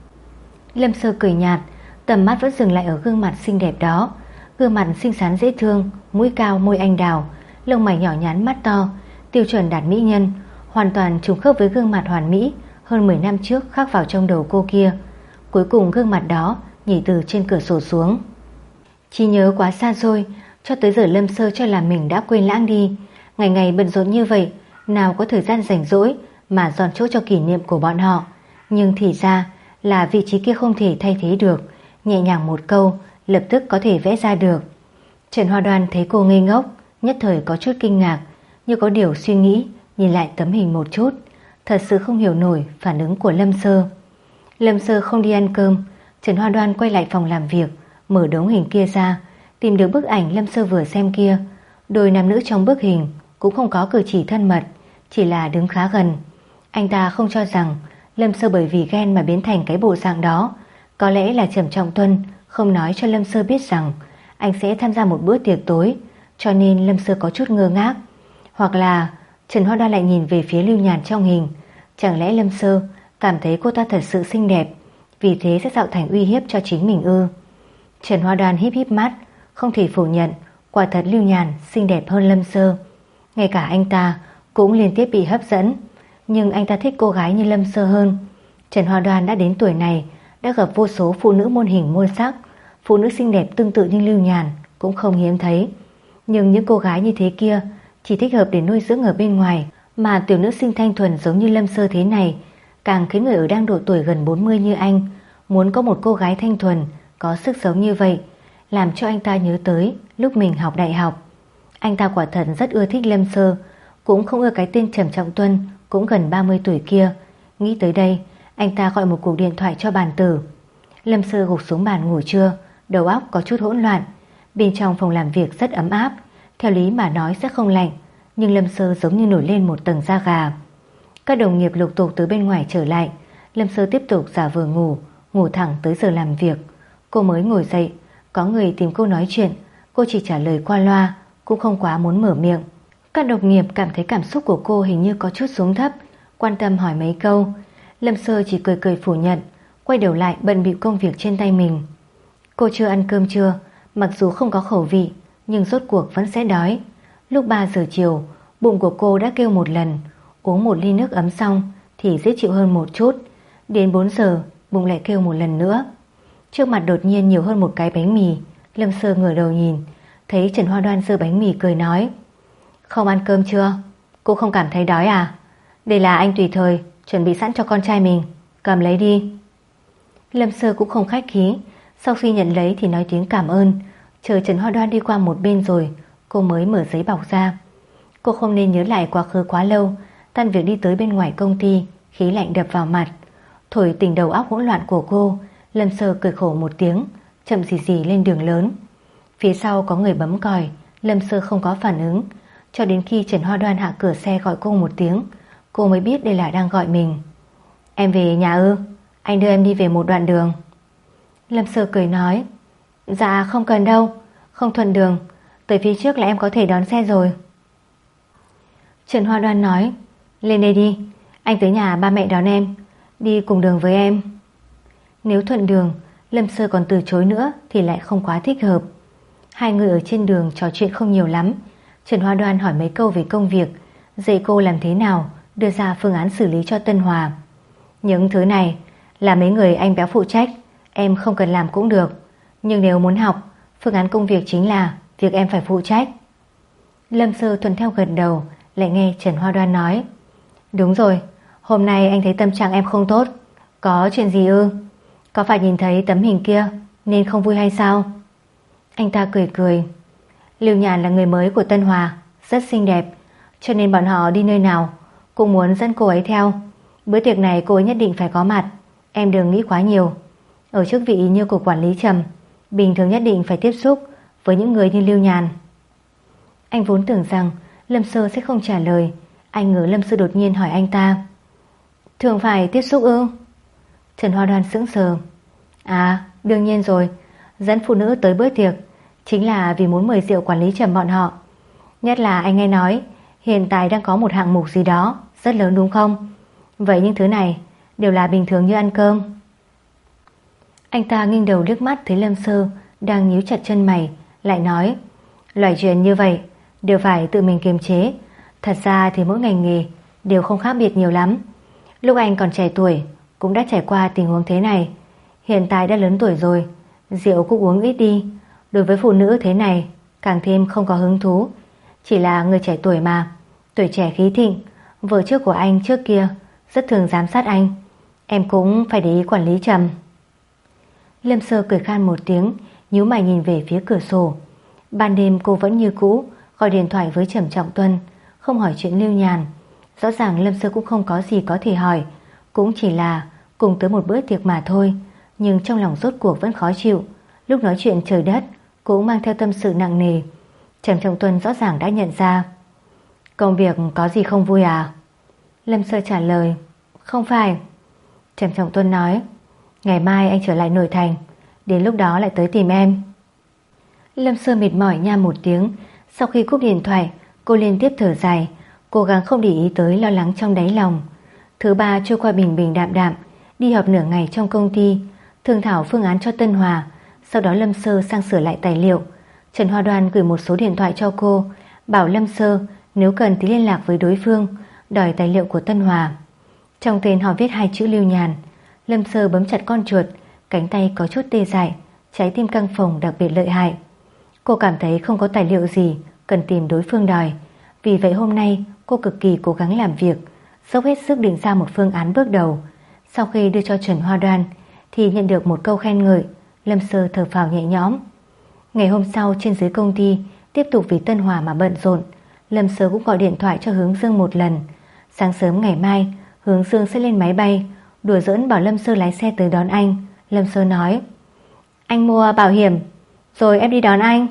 Lâm Sơ cười nhạt, tầm mắt vẫn dừng lại ở gương mặt xinh đẹp đó. Gương mặt xinh xắn dễ thương, mũi cao môi anh đào, lông mày nhỏ nhắn mắt to, tiêu chuẩn đạt mỹ nhân, hoàn toàn trùng khớp với gương mặt hoàn mỹ hơn mười năm trước khắc vào trong đầu cô kia. Cuối cùng gương mặt đó nhảy từ trên cửa sổ xuống. Trí nhớ quá xa xôi, cho tới giờ Lâm Sơ cho là mình đã quên lãng đi. Ngày ngày bận rộn như vậy, nào có thời gian rảnh rỗi mà dọn chỗ cho kỷ niệm của bọn họ. Nhưng thì ra là vị trí kia không thể thay thế được. Nhẹ nhàng một câu, lập tức có thể vẽ ra được. Trần Hoa Đoan thấy cô ngây ngốc, nhất thời có chút kinh ngạc, như có điều suy nghĩ, nhìn lại tấm hình một chút, thật sự không hiểu nổi phản ứng của Lâm Sơ. Lâm Sơ không đi ăn cơm. Trần Hoa Đoan quay lại phòng làm việc, mở đống hình kia ra, tìm được bức ảnh Lâm Sơ vừa xem kia. Đôi nam nữ trong bức hình cũng không có cử chỉ thân mật, chỉ là đứng khá gần. Anh ta không cho rằng Lâm Sơ bởi vì ghen mà biến thành cái bộ dạng đó. Có lẽ là Trầm Trọng Tuân không nói cho Lâm Sơ biết rằng anh sẽ tham gia một bữa tiệc tối, cho nên Lâm Sơ có chút ngơ ngác. Hoặc là Trần Hoa Đoan lại nhìn về phía Lưu Nhàn trong hình. Chẳng lẽ Lâm Sơ cảm thấy cô ta thật sự xinh đẹp, vì thế sẽ tạo thành uy hiếp cho chính mình ư? Trần Hoa Đoan híp híp mắt, không thể phủ nhận, quả thật Lưu Nhàn xinh đẹp hơn Lâm Sơ. Ngay cả anh ta cũng liên tiếp bị hấp dẫn, nhưng anh ta thích cô gái như Lâm Sơ hơn. Trần Hoa Đoan đã đến tuổi này, đã gặp vô số phụ nữ muôn hình muôn sắc, phụ nữ xinh đẹp tương tự như Lưu Nhàn cũng không hiếm thấy. Nhưng những cô gái như thế kia chỉ thích hợp để nuôi dưỡng ở bên ngoài, mà tiểu nữ sinh thanh thuần giống như Lâm Sơ thế này càng khiến người ở đang độ tuổi gần bốn mươi như anh muốn có một cô gái thanh thuần có sức sống như vậy, làm cho anh ta nhớ tới lúc mình học đại học. Anh ta quả thật rất ưa thích Lâm Sơ. cũng không ưa cái tên Trầm Trọng Tuân, cũng gần ba mươi tuổi kia. Nghĩ tới đây, anh ta gọi một cuộc điện thoại cho bàn tử. Lâm Sơ gục xuống bàn ngủ trưa, đầu óc có chút hỗn loạn. Bên trong phòng làm việc rất ấm áp, theo lý mà nói sẽ không lạnh, nhưng Lâm Sơ giống như nổi lên một tầng da gà. Các đồng nghiệp lục tục từ bên ngoài trở lại. Lâm Sơ tiếp tục giả vờ ngủ, ngủ thẳng tới giờ làm việc. Cô mới ngồi dậy, có người tìm cô nói chuyện, cô chỉ trả lời qua loa, cũng không quá muốn mở miệng. Các đồng nghiệp cảm thấy cảm xúc của cô hình như có chút xuống thấp, quan tâm hỏi mấy câu. Lâm Sơ chỉ cười cười phủ nhận, quay đầu lại bận bịu công việc trên tay mình. Cô chưa ăn cơm trưa, mặc dù không có khẩu vị, nhưng rốt cuộc vẫn sẽ đói. Lúc ba giờ chiều, bụng của cô đã kêu một lần, uống một ly nước ấm xong thì dễ chịu hơn một chút. Đến bốn giờ, bụng lại kêu một lần nữa. Trước mặt đột nhiên nhiều hơn một cái bánh mì. Lâm Sơ ngửa đầu nhìn, thấy Trần Hoa Đoan giơ bánh mì cười nói: "Không ăn cơm chưa? Cô không cảm thấy đói à? Đây là anh tùy thời chuẩn bị sẵn cho con trai mình, cầm lấy đi." Lâm Sơ cũng không khách khí, sau khi nhận lấy thì nói tiếng cảm ơn. Chờ Trần Hoa Đoan đi qua một bên rồi, cô mới mở giấy bọc ra. Cô không nên nhớ lại quá khứ quá lâu. Tan việc đi tới bên ngoài công ty, khí lạnh đập vào mặt, thổi tỉnh đầu óc hỗn loạn của cô. Lâm Sơ cười khổ một tiếng, chậm rì rì lên đường lớn. Phía sau có người bấm còi, Lâm Sơ không có phản ứng, cho đến khi Trần Hoa Đoan hạ cửa xe gọi cô một tiếng, cô mới biết đây là đang gọi mình. "Em về nhà ư? Anh đưa em đi về một đoạn đường." Lâm Sơ cười nói: "Dạ không cần đâu, không thuận đường, tới phía trước là em có thể đón xe rồi." Trần Hoa Đoan nói: "Lên đây đi, anh tới nhà ba mẹ đón em, đi cùng đường với em." Nếu thuận đường, Lâm Sơ còn từ chối nữa thì lại không quá thích hợp. Hai người ở trên đường trò chuyện không nhiều lắm. Trần Hoa Đoan hỏi mấy câu về công việc, dạy cô làm thế nào đưa ra phương án xử lý cho Tân Hòa. "Những thứ này là mấy người anh béo phụ trách, em không cần làm cũng được. Nhưng nếu muốn học, phương án công việc chính là việc em phải phụ trách." Lâm Sơ thuận theo gật đầu, lại nghe Trần Hoa Đoan nói: "Đúng rồi, hôm nay anh thấy tâm trạng em không tốt. Có chuyện gì ư? Có phải nhìn thấy tấm hình kia nên không vui hay sao?" Anh ta cười cười: "Lưu Nhàn là người mới của Tân Hòa, rất xinh đẹp, cho nên bọn họ đi nơi nào cũng muốn dẫn cô ấy theo. Bữa tiệc này cô ấy nhất định phải có mặt. Em đừng nghĩ quá nhiều. Ở chức vị như của quản lý Trầm, bình thường nhất định phải tiếp xúc với những người như Lưu Nhàn." Anh vốn tưởng rằng Lâm Sơ sẽ không trả lời, anh ngờ Lâm Sơ đột nhiên hỏi anh ta: "Thường phải tiếp xúc ư?" Trần Hoa Đoan sững sờ: "À, đương nhiên rồi, dẫn phụ nữ tới bữa tiệc chính là vì muốn mời rượu quản lý Trầm bọn họ. Nhất là anh nghe nói hiện tại đang có một hạng mục gì đó rất lớn đúng không? Vậy những thứ này đều là bình thường như ăn cơm." Anh ta nghiêng đầu liếc mắt thấy Lâm Sơ đang nhíu chặt chân mày, lại nói: "Loại chuyện như vậy đều phải tự mình kiềm chế. Thật ra thì mỗi ngành nghề đều không khác biệt nhiều lắm. Lúc anh còn trẻ tuổi cũng đã trải qua tình huống thế này. Hiện tại đã lớn tuổi rồi, rượu cũng uống ít đi. Đối với phụ nữ thế này càng thêm không có hứng thú. Chỉ là người trẻ tuổi mà, tuổi trẻ khí thịnh. Vợ trước của anh trước kia rất thường giám sát anh. Em cũng phải để ý quản lý Trầm." Lâm Sơ cười khan một tiếng, nhíu mày nhìn về phía cửa sổ. Ban đêm cô vẫn như cũ gọi điện thoại với Trầm Trọng Tuân, không hỏi chuyện Lưu Nhàn. Rõ ràng Lâm Sơ cũng không có gì có thể hỏi, cũng chỉ là cùng tới một bữa tiệc mà thôi, nhưng trong lòng rốt cuộc vẫn khó chịu. Lúc nói chuyện trời đất cũng mang theo tâm sự nặng nề. Trầm Trọng Tuân rõ ràng đã nhận ra. "Công việc có gì không vui à?" Lâm Sơ trả lời: "Không phải." Trầm Trọng Tuân nói: "Ngày mai anh trở lại nội thành, đến lúc đó lại tới tìm em." Lâm Sơ mệt mỏi nha một tiếng. Sau khi cúp điện thoại, cô liên tiếp thở dài, cố gắng không để ý tới lo lắng trong đáy lòng. Thứ ba trôi qua bình bình đạm đạm. Đi họp nửa ngày trong công ty, thương thảo phương án cho Tân Hòa. Sau đó Lâm Sơ sang sửa lại tài liệu. Trần Hoa Đoan gửi một số điện thoại cho cô, bảo Lâm Sơ nếu cần thì liên lạc với đối phương, đòi tài liệu của Tân Hòa. Trong tên họ viết hai chữ Lưu Nhàn. Lâm Sơ bấm chặt con chuột, cánh tay có chút tê dại, trái tim căng phồng đặc biệt lợi hại. Cô cảm thấy không có tài liệu gì cần tìm đối phương đòi. Vì vậy hôm nay cô cực kỳ cố gắng làm việc, dốc hết sức định ra một phương án bước đầu. Sau khi đưa cho Trần Hoa Đoan thì nhận được một câu khen ngợi. Lâm Sơ thở phào nhẹ nhõm. Ngày hôm sau trên dưới công ty tiếp tục vì Tân Hòa mà bận rộn. Lâm Sơ cũng gọi điện thoại cho Hướng Dương một lần. Sáng sớm ngày mai Hướng Dương sẽ lên máy bay, đùa giỡn bảo Lâm Sơ lái xe tới đón anh. Lâm Sơ nói: Anh mua bảo hiểm rồi em đi đón anh.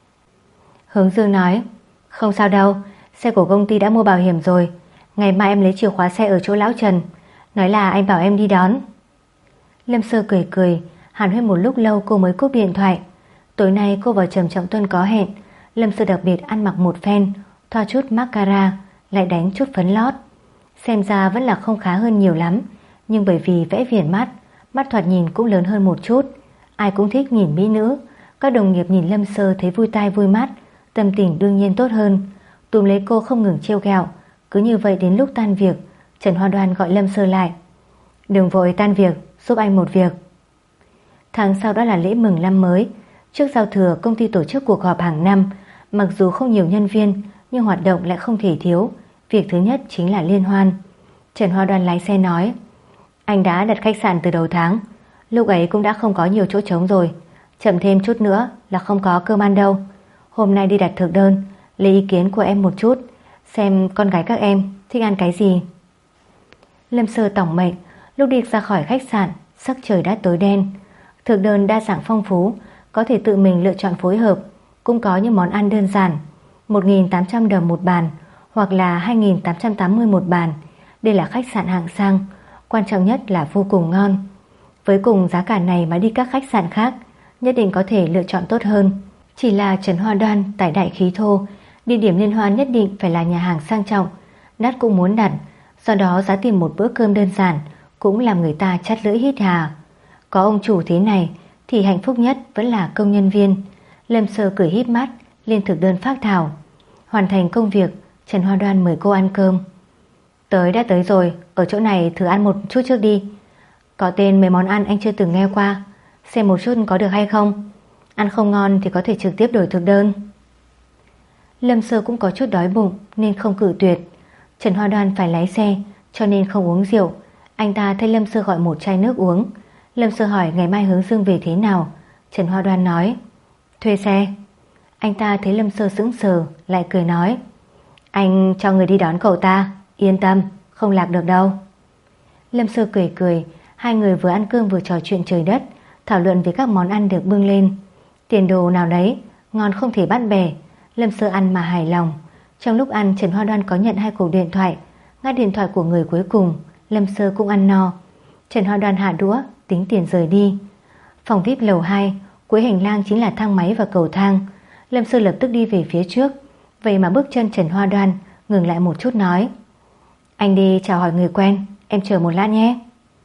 Hướng Dương nói: Không sao đâu, xe của công ty đã mua bảo hiểm rồi. Ngày mai em lấy chìa khóa xe ở chỗ lão Trần, nói là anh bảo em đi đón. Lâm Sơ cười cười, hàn huyên một lúc lâu cô mới cúp điện thoại. Tối nay cô và Trầm Trọng Tuân có hẹn. Lâm Sơ đặc biệt ăn mặc một phen, thoa chút mascara, lại đánh chút phấn lót. Xem ra vẫn là không khá hơn nhiều lắm, nhưng bởi vì vẽ viền mắt, mắt thoạt nhìn cũng lớn hơn một chút. Ai cũng thích nhìn mỹ nữ. Các đồng nghiệp nhìn Lâm Sơ thấy vui tai vui mắt, tâm tình đương nhiên tốt hơn, túm lấy cô không ngừng trêu ghẹo. Cứ như vậy đến lúc tan việc, Trần Hoa Đoan gọi Lâm Sơ lại: Đừng vội tan việc, giúp anh một việc. Tháng sau đó là lễ mừng năm mới. Trước giao thừa công ty tổ chức cuộc họp hàng năm. Mặc dù không nhiều nhân viên, nhưng hoạt động lại không thể thiếu. Việc thứ nhất chính là liên hoan. Trần Hoa Đoan lái xe nói: Anh đã đặt khách sạn từ đầu tháng, lúc ấy cũng đã không có nhiều chỗ trống rồi. Chậm thêm chút nữa là không có cơm ăn đâu. Hôm nay đi đặt thực đơn, lấy ý kiến của em một chút, xem con gái các em thích ăn cái gì. Lâm Sơ tổng mệnh. Lúc đi ra khỏi khách sạn, sắc trời đã tối đen. Thực đơn đa dạng phong phú, có thể tự mình lựa chọn phối hợp. Cũng có những món ăn đơn giản, một nghìn tám trăm đồng một bàn, hoặc là hai nghìn tám trăm tám mươi một bàn. Đây là khách sạn hạng sang, quan trọng nhất là vô cùng ngon. Với cùng giá cả này mà đi các khách sạn khác, nhất định có thể lựa chọn tốt hơn. Chỉ là Trần Hoa Đoan tài đại khí thô, địa điểm liên hoan nhất định phải là nhà hàng sang trọng, đắt cũng muốn đặt. Do đó giá tiền một bữa cơm đơn giản cũng làm người ta chát lưỡi hít hà. Có ông chủ thế này thì hạnh phúc nhất vẫn là công nhân viên. Lâm Sơ cười híp mắt lên thực đơn phác thảo. Hoàn thành công việc, Trần Hoa Đoan mời cô ăn cơm. Tới đã tới rồi, ở chỗ này thử ăn một chút trước đi. Có tên mấy món ăn anh chưa từng nghe qua, xem một chút có được hay không. Ăn không ngon thì có thể trực tiếp đổi thực đơn. Lâm Sơ cũng có chút đói bụng nên không cự tuyệt. Trần Hoa Đoan phải lái xe cho nên không uống rượu. Anh ta thay Lâm Sơ gọi một chai nước uống. Lâm Sơ hỏi ngày mai Hướng Dương về thế nào. Trần Hoa Đoan nói: Thuê xe. Anh ta thấy Lâm Sơ sững sờ, lại cười nói: Anh cho người đi đón cậu ta, yên tâm, không lạc được đâu. Lâm Sơ cười cười. Hai người vừa ăn cơm vừa trò chuyện trời đất, thảo luận về các món ăn được bưng lên. Tiền đồ nào đấy, ngon không thể bắt bẻ. Lâm Sơ ăn mà hài lòng. Trong lúc ăn, Trần Hoa Đoan có nhận hai cuộc điện thoại. Ngắt điện thoại của người cuối cùng, Lâm Sơ cũng ăn no. Trần Hoa Đoan hạ đũa, tính tiền rời đi. Phòng vi ai pi lầu hai, cuối hành lang chính là thang máy và cầu thang. Lâm Sơ lập tức đi về phía trước. Vậy mà bước chân Trần Hoa Đoan ngừng lại một chút nói: Anh đi chào hỏi người quen, em chờ một lát nhé.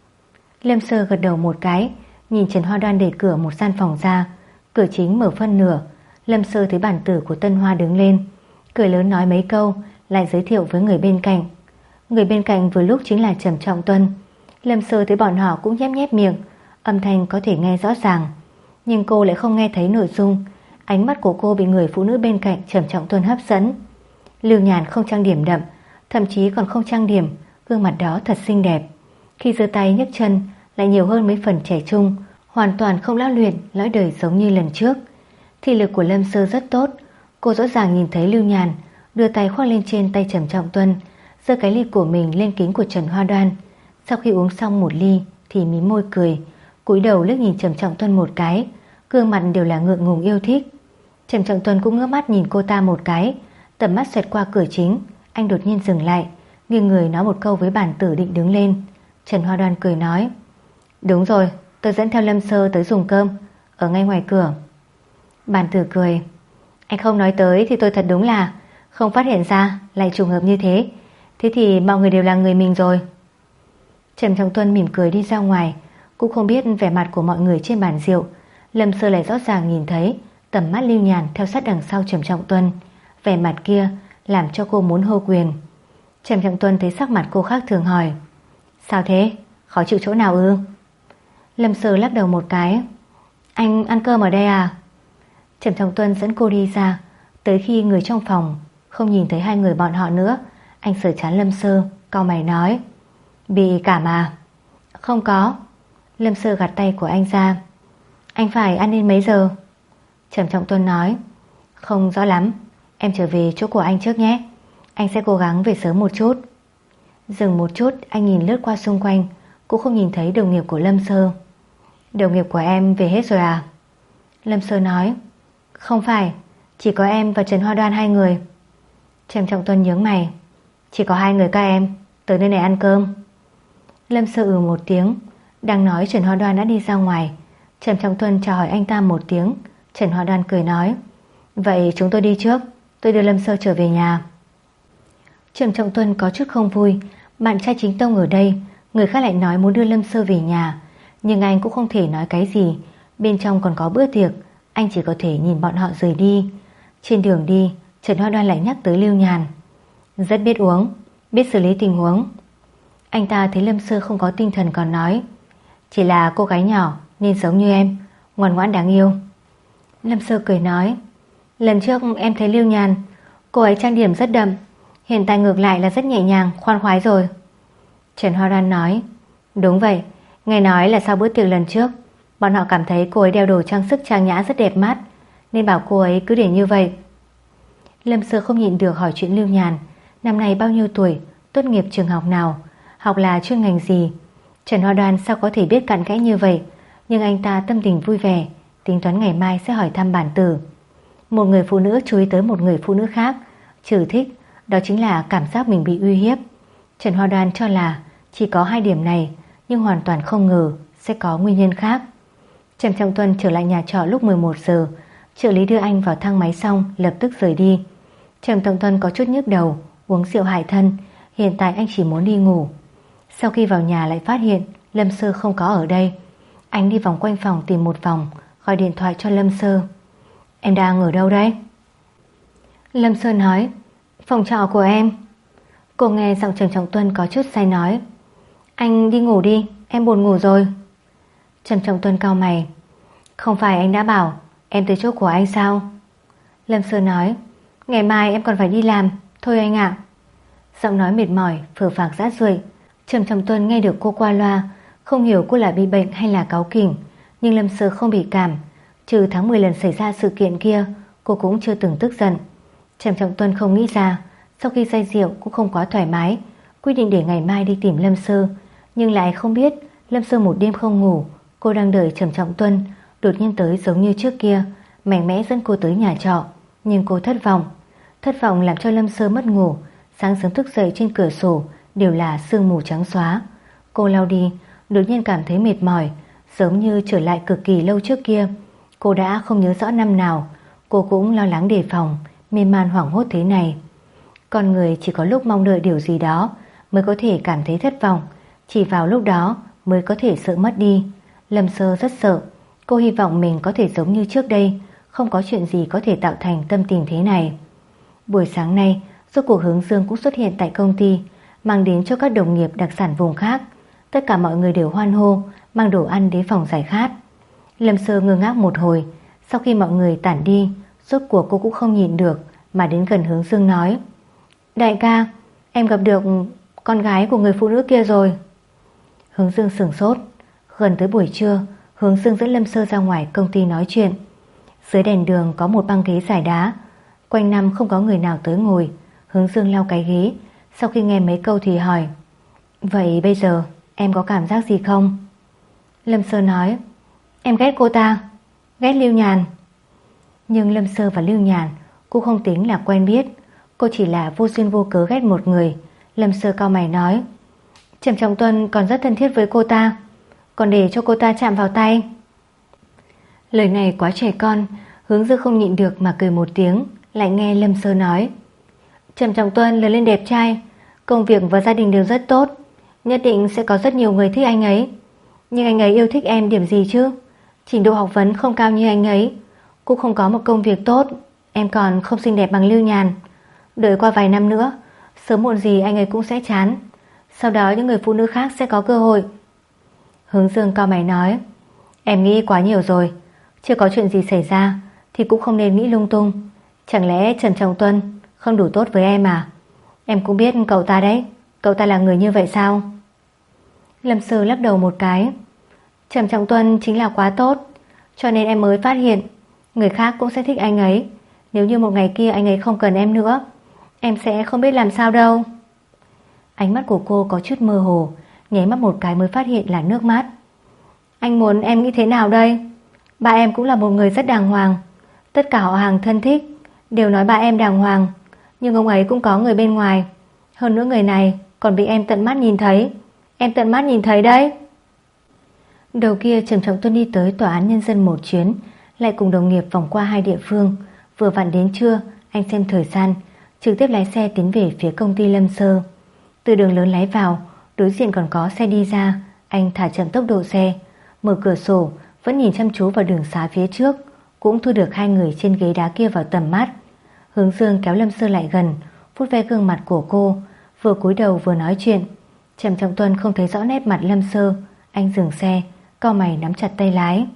Lâm Sơ gật đầu một cái, nhìn Trần Hoa Đoan đẩy cửa một gian phòng ra. Cửa chính mở phân nửa. Lâm Sơ thấy bản tử của Tân Hoa đứng lên, cười lớn nói mấy câu, lại giới thiệu với người bên cạnh. Người bên cạnh vừa lúc chính là Trầm Trọng Tuân. Lâm Sơ thấy bọn họ cũng nhép nhép miệng, âm thanh có thể nghe rõ ràng, nhưng cô lại không nghe thấy nội dung. Ánh mắt của cô bị người phụ nữ bên cạnh Trầm Trọng Tuân hấp dẫn. Lưu Nhàn không trang điểm đậm, thậm chí còn không trang điểm, gương mặt đó thật xinh đẹp. Khi giơ tay nhấc chân lại nhiều hơn mấy phần trẻ trung, hoàn toàn không lão luyện lõi đời giống như lần trước. Thị lực của Lâm Sơ rất tốt. Cô rõ ràng nhìn thấy Lưu Nhàn đưa tay khoác lên trên tay Trầm Trọng Tuân, giơ cái ly của mình lên kính của Trần Hoa Đoan. Sau khi uống xong một ly thì mím môi cười, cúi đầu liếc nhìn Trầm Trọng Tuân một cái, gương mặt đều là ngượng ngùng yêu thích. Trầm Trọng Tuân cũng ngước mắt nhìn cô ta một cái, tầm mắt xoẹt qua cửa chính. Anh đột nhiên dừng lại, nghiêng người nói một câu với bản tử định đứng lên. Trần Hoa Đoan cười nói: Đúng rồi, tôi dẫn theo Lâm Sơ tới dùng cơm, ở ngay ngoài cửa. Bản tử cười: Anh không nói tới thì tôi thật đúng là không phát hiện ra lại trùng hợp như thế. Thế thì mọi người đều là người mình rồi. Trầm Trọng Tuân mỉm cười đi ra ngoài, cũng không biết vẻ mặt của mọi người trên bàn rượu. Lâm Sơ lại rõ ràng nhìn thấy tầm mắt Lưu Nhàn theo sát đằng sau Trầm Trọng Tuân. Vẻ mặt kia làm cho cô muốn hô quyền. Trầm Trọng Tuân thấy sắc mặt cô khác thường hỏi: Sao thế? Khó chịu chỗ nào ư? Lâm Sơ lắc đầu một cái: Anh ăn cơm ở đây à? Trầm Trọng Tuân dẫn cô đi ra. Tới khi người trong phòng không nhìn thấy hai người bọn họ nữa, anh sờ trán Lâm Sơ, cau mày nói: Bị cảm à? Không có. Lâm Sơ gạt tay của anh ra. Anh phải ăn đến mấy giờ? Trầm Trọng Tuân nói: Không rõ lắm, Em trở về chỗ của anh trước nhé. Anh sẽ cố gắng về sớm một chút. Dừng một chút, anh nhìn lướt qua xung quanh, cũng không nhìn thấy đồng nghiệp của Lâm Sơ. Đồng nghiệp của em về hết rồi à? Lâm Sơ nói. Không phải, chỉ có em và Trần Hoa Đoan hai người. Trầm Trọng Tuân nhướng mày. Chỉ có hai người các em tới nơi này ăn cơm. Lâm Sơ ừ một tiếng. Đang nói Trần Hoa Đoan đã đi ra ngoài. Trầm Trọng Tuân chào hỏi anh ta một tiếng. Trần Hoa Đoan cười nói. Vậy chúng tôi đi trước, tôi đưa Lâm Sơ trở về nhà. Trầm Trọng Tuân có chút không vui. Bạn trai chính tông ở đây, người khác lại nói muốn đưa Lâm Sơ về nhà, nhưng anh cũng không thể nói cái gì. Bên trong còn có bữa tiệc, anh chỉ có thể nhìn bọn họ rời đi. Trên đường đi, Trần Hoa Đoan lại nhắc tới Lưu Nhàn. Rất biết uống, biết xử lý tình huống. Anh ta thấy Lâm Sơ không có tinh thần còn nói. Chỉ là cô gái nhỏ nên giống như em, ngoan ngoãn đáng yêu. Lâm Sơ cười nói. Lần trước em thấy Lưu Nhàn, cô ấy trang điểm rất đậm, hiện tại ngược lại là rất nhẹ nhàng, khoan khoái rồi. Trần Hoa Đoan nói. Đúng vậy, nghe nói là sau bữa tiệc lần trước, bọn họ cảm thấy cô ấy đeo đồ trang sức trang nhã rất đẹp mắt, nên bảo cô ấy cứ để như vậy. Lâm Sơ không nhịn được hỏi chuyện Lưu Nhàn. Năm nay bao nhiêu tuổi, tốt nghiệp trường học nào, học là chuyên ngành gì? Trần Hoa Đoan sao có thể biết cặn kẽ như vậy, nhưng anh ta tâm tình vui vẻ, tính toán ngày mai sẽ hỏi thăm bản tử. Một người phụ nữ chú ý tới một người phụ nữ khác, trừ thích, đó chính là cảm giác mình bị uy hiếp. Trần Hoa Đoan cho là chỉ có hai điểm này, nhưng hoàn toàn không ngờ sẽ có nguyên nhân khác. Trầm Trọng Tuân trở lại nhà trọ lúc mười một giờ. Trợ lý đưa anh vào thang máy xong lập tức rời đi. Trầm Trọng Tuân có chút nhức đầu, uống rượu hại thân. Hiện tại anh chỉ muốn đi ngủ. Sau khi vào nhà lại phát hiện Lâm Sơ không có ở đây. Anh đi vòng quanh phòng tìm một vòng, gọi điện thoại cho Lâm Sơ. Em đang ở đâu đấy? Lâm Sơ nói. Phòng trọ của em. Cô nghe giọng Trầm Trọng Tuân có chút say nói. Anh đi ngủ đi, em buồn ngủ rồi. Trầm Trọng Tuân cau mày. Không phải anh đã bảo em tới chỗ của anh sao? Lâm Sơ nói. Ngày mai em còn phải đi làm, thôi anh ạ. Giọng nói mệt mỏi, phờ phạc rã rượi. Trầm Trọng Tuân nghe được cô qua loa, không hiểu cô là bị bệnh hay là cáu kỉnh. Nhưng Lâm Sơ không bị cảm. Trừ tháng mười lần xảy ra sự kiện kia, cô cũng chưa từng tức giận. Trầm Trọng Tuân không nghĩ ra, sau khi say rượu cũng không quá thoải mái, quyết định để ngày mai đi tìm Lâm Sơ. Nhưng lại không biết Lâm Sơ một đêm không ngủ. Cô đang đợi Trầm Trọng Tuân đột nhiên tới giống như trước kia, mạnh mẽ dẫn cô tới nhà trọ. Nhưng cô thất vọng. Thất vọng làm cho Lâm Sơ mất ngủ. Sáng sớm thức dậy trên cửa sổ đều là sương mù trắng xóa. Cô lau đi, đột nhiên cảm thấy mệt mỏi, giống như trở lại cực kỳ lâu trước kia. Cô đã không nhớ rõ năm nào. Cô cũng lo lắng đề phòng, mê man hoảng hốt thế này. Con người chỉ có lúc mong đợi điều gì đó mới có thể cảm thấy thất vọng, chỉ vào lúc đó mới có thể sợ mất đi. Lâm Sơ rất sợ. Cô hy vọng mình có thể giống như trước đây, không có chuyện gì có thể tạo thành tâm tình thế này. Buổi sáng nay, rốt cuộc Hướng Dương cũng xuất hiện tại công ty, mang đến cho các đồng nghiệp đặc sản vùng khác. Tất cả mọi người đều hoan hô, mang đồ ăn đến phòng giải khát. Lâm Sơ ngơ ngác một hồi. Sau khi mọi người tản đi, rốt cuộc cô cũng không nhịn được mà đến gần Hướng Dương nói. Đại ca, em gặp được con gái của người phụ nữ kia rồi. Hướng Dương sửng sốt. Gần tới buổi trưa, Hướng Dương dẫn Lâm Sơ ra ngoài công ty nói chuyện. Dưới đèn đường có một băng ghế giải đá, quanh năm không có người nào tới ngồi. Hướng Dương lau cái ghế, sau khi nghe mấy câu thì hỏi. Vậy bây giờ em có cảm giác gì không? Lâm Sơ nói. Em ghét cô ta, ghét Lưu Nhàn. Nhưng Lâm Sơ và Lưu Nhàn cô không tính là quen biết. Cô chỉ là vô duyên vô cớ ghét một người. Lâm Sơ cau mày nói. Trầm Trọng Tuân còn rất thân thiết với cô ta, còn để cho cô ta chạm vào tay. Lời này quá trẻ con. Hướng Dương không nhịn được mà cười một tiếng. Lại nghe Lâm Sơ nói. Trầm Trọng Tuân lớn lên đẹp trai, công việc và gia đình đều rất tốt, nhất định sẽ có rất nhiều người thích anh ấy. Nhưng anh ấy yêu thích em điểm gì chứ? Trình độ học vấn không cao như anh ấy, cũng không có một công việc tốt. Em còn không xinh đẹp bằng Lưu Nhàn. Đợi qua vài năm nữa, sớm muộn gì anh ấy cũng sẽ chán. Sau đó những người phụ nữ khác sẽ có cơ hội. Hướng Dương cau mày nói. Em nghĩ quá nhiều rồi. Chưa có chuyện gì xảy ra thì cũng không nên nghĩ lung tung. Chẳng lẽ Trần Trọng Tuân không đủ tốt với em à? Em cũng biết cậu ta đấy, cậu ta là người như vậy sao? Lâm Sơ lắc đầu một cái. Trần Trọng Tuân chính là quá tốt, cho nên em mới phát hiện người khác cũng sẽ thích anh ấy. Nếu như một ngày kia anh ấy không cần em nữa, em sẽ không biết làm sao đâu. Ánh mắt của cô có chút mơ hồ, nháy mắt một cái mới phát hiện là nước mắt. Anh muốn em nghĩ thế nào đây? Ba em cũng là một người rất đàng hoàng. Tất cả họ hàng thân thích đều nói ba em đàng hoàng, nhưng ông ấy cũng có người bên ngoài. Hơn nữa người này còn bị em tận mắt nhìn thấy. Em tận mắt nhìn thấy đấy. Đầu kia Trầm Trọng Tuân đi tới tòa án nhân dân một chuyến, lại cùng đồng nghiệp vòng qua hai địa phương. Vừa vặn đến trưa, anh xem thời gian, trực tiếp lái xe tiến về phía công ty Lâm Sơ. Từ đường lớn lái vào, đối diện còn có xe đi ra. Anh thả chậm tốc độ xe, mở cửa sổ, vẫn nhìn chăm chú vào đường xá phía trước, cũng thu được hai người trên ghế đá kia vào tầm mắt. Hướng Dương kéo Lâm Sơ lại gần, vuốt ve gương mặt của cô, vừa cúi đầu vừa nói chuyện. Trầm Trọng Tuân không thấy rõ nét mặt Lâm Sơ. Anh dừng xe, cau mày nắm chặt tay lái.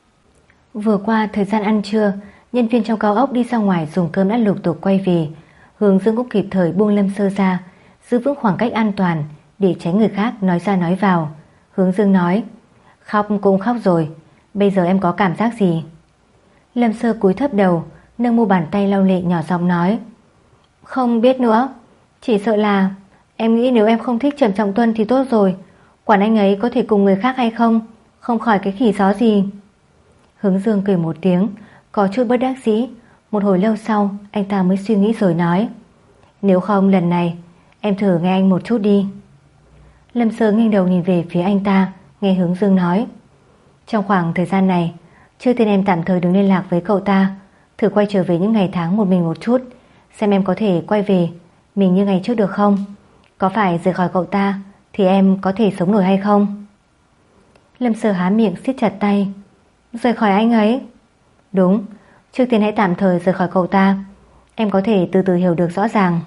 Vừa qua thời gian ăn trưa, nhân viên trong cao ốc đi ra ngoài dùng cơm đã lục tục quay về. Hướng Dương cũng kịp thời buông Lâm Sơ ra, giữ vững khoảng cách an toàn để tránh người khác nói ra nói vào. Hướng Dương nói, khóc cũng khóc rồi, bây giờ em có cảm giác gì? Lâm Sơ cúi thấp đầu, nâng mu bàn tay lau lệ, nhỏ giọng nói, không biết nữa, chỉ sợ là em nghĩ nếu em không thích Trầm Trọng Tuân thì tốt rồi, quản anh ấy có thể cùng người khác hay không, không khỏi cái khỉ gió gì. Hướng Dương cười một tiếng, có chút bất đắc dĩ. Một hồi lâu sau anh ta mới suy nghĩ rồi nói, nếu không lần này em thử nghe anh một chút đi. Lâm Sơ nghiêng đầu nhìn về phía anh ta, nghe Hướng Dương nói, trong khoảng thời gian này trước tiên em tạm thời đừng liên lạc với cậu ta, thử quay trở về những ngày tháng một mình một chút, xem em có thể quay về mình như ngày trước được không. Có phải rời khỏi cậu ta thì em có thể sống nổi hay không? Lâm Sơ há miệng siết chặt tay. Rời khỏi anh ấy? Đúng, trước tiên hãy tạm thời rời khỏi cậu ta, em có thể từ từ hiểu được rõ ràng.